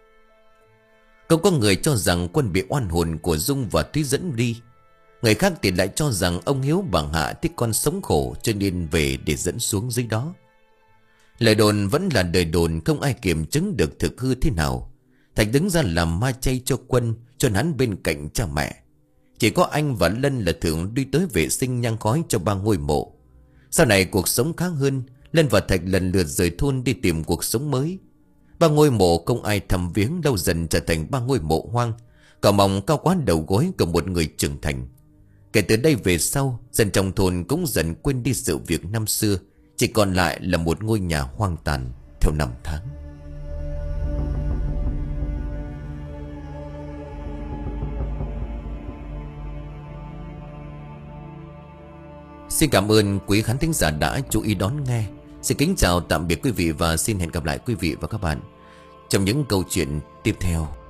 Cũng có người cho rằng Quân bị oan hồn của Dung và Thúy dẫn đi. Người khác thì lại cho rằng ông Hiếu bà Hạ thích con sống khổ cho nên về để dẫn xuống dưới đó. Lời đồn vẫn là đời đồn, không ai kiểm chứng được thực hư thế nào. Thạch đứng ra làm ma chay cho Quân, cho hắn bên cạnh cha mẹ. Chỉ có anh và Lân là thường đi tới vệ sinh nhang khói cho ba ngôi mộ. Sau này cuộc sống khá hơn, Lân và Thạch lần lượt rời thôn đi tìm cuộc sống mới. Ba ngôi mộ không ai thăm viếng, lâu dần trở thành ba ngôi mộ hoang. Cỏ mỏng cao quá đầu gối của một người trưởng thành. Kể từ đây về sau, dân trong thôn cũng dần quên đi sự việc năm xưa. Chỉ còn lại là một ngôi nhà hoang tàn theo năm tháng. Xin cảm ơn quý khán thính giả đã chú ý đón nghe. Xin kính chào tạm biệt quý vị và xin hẹn gặp lại quý vị và các bạn trong những câu chuyện tiếp theo.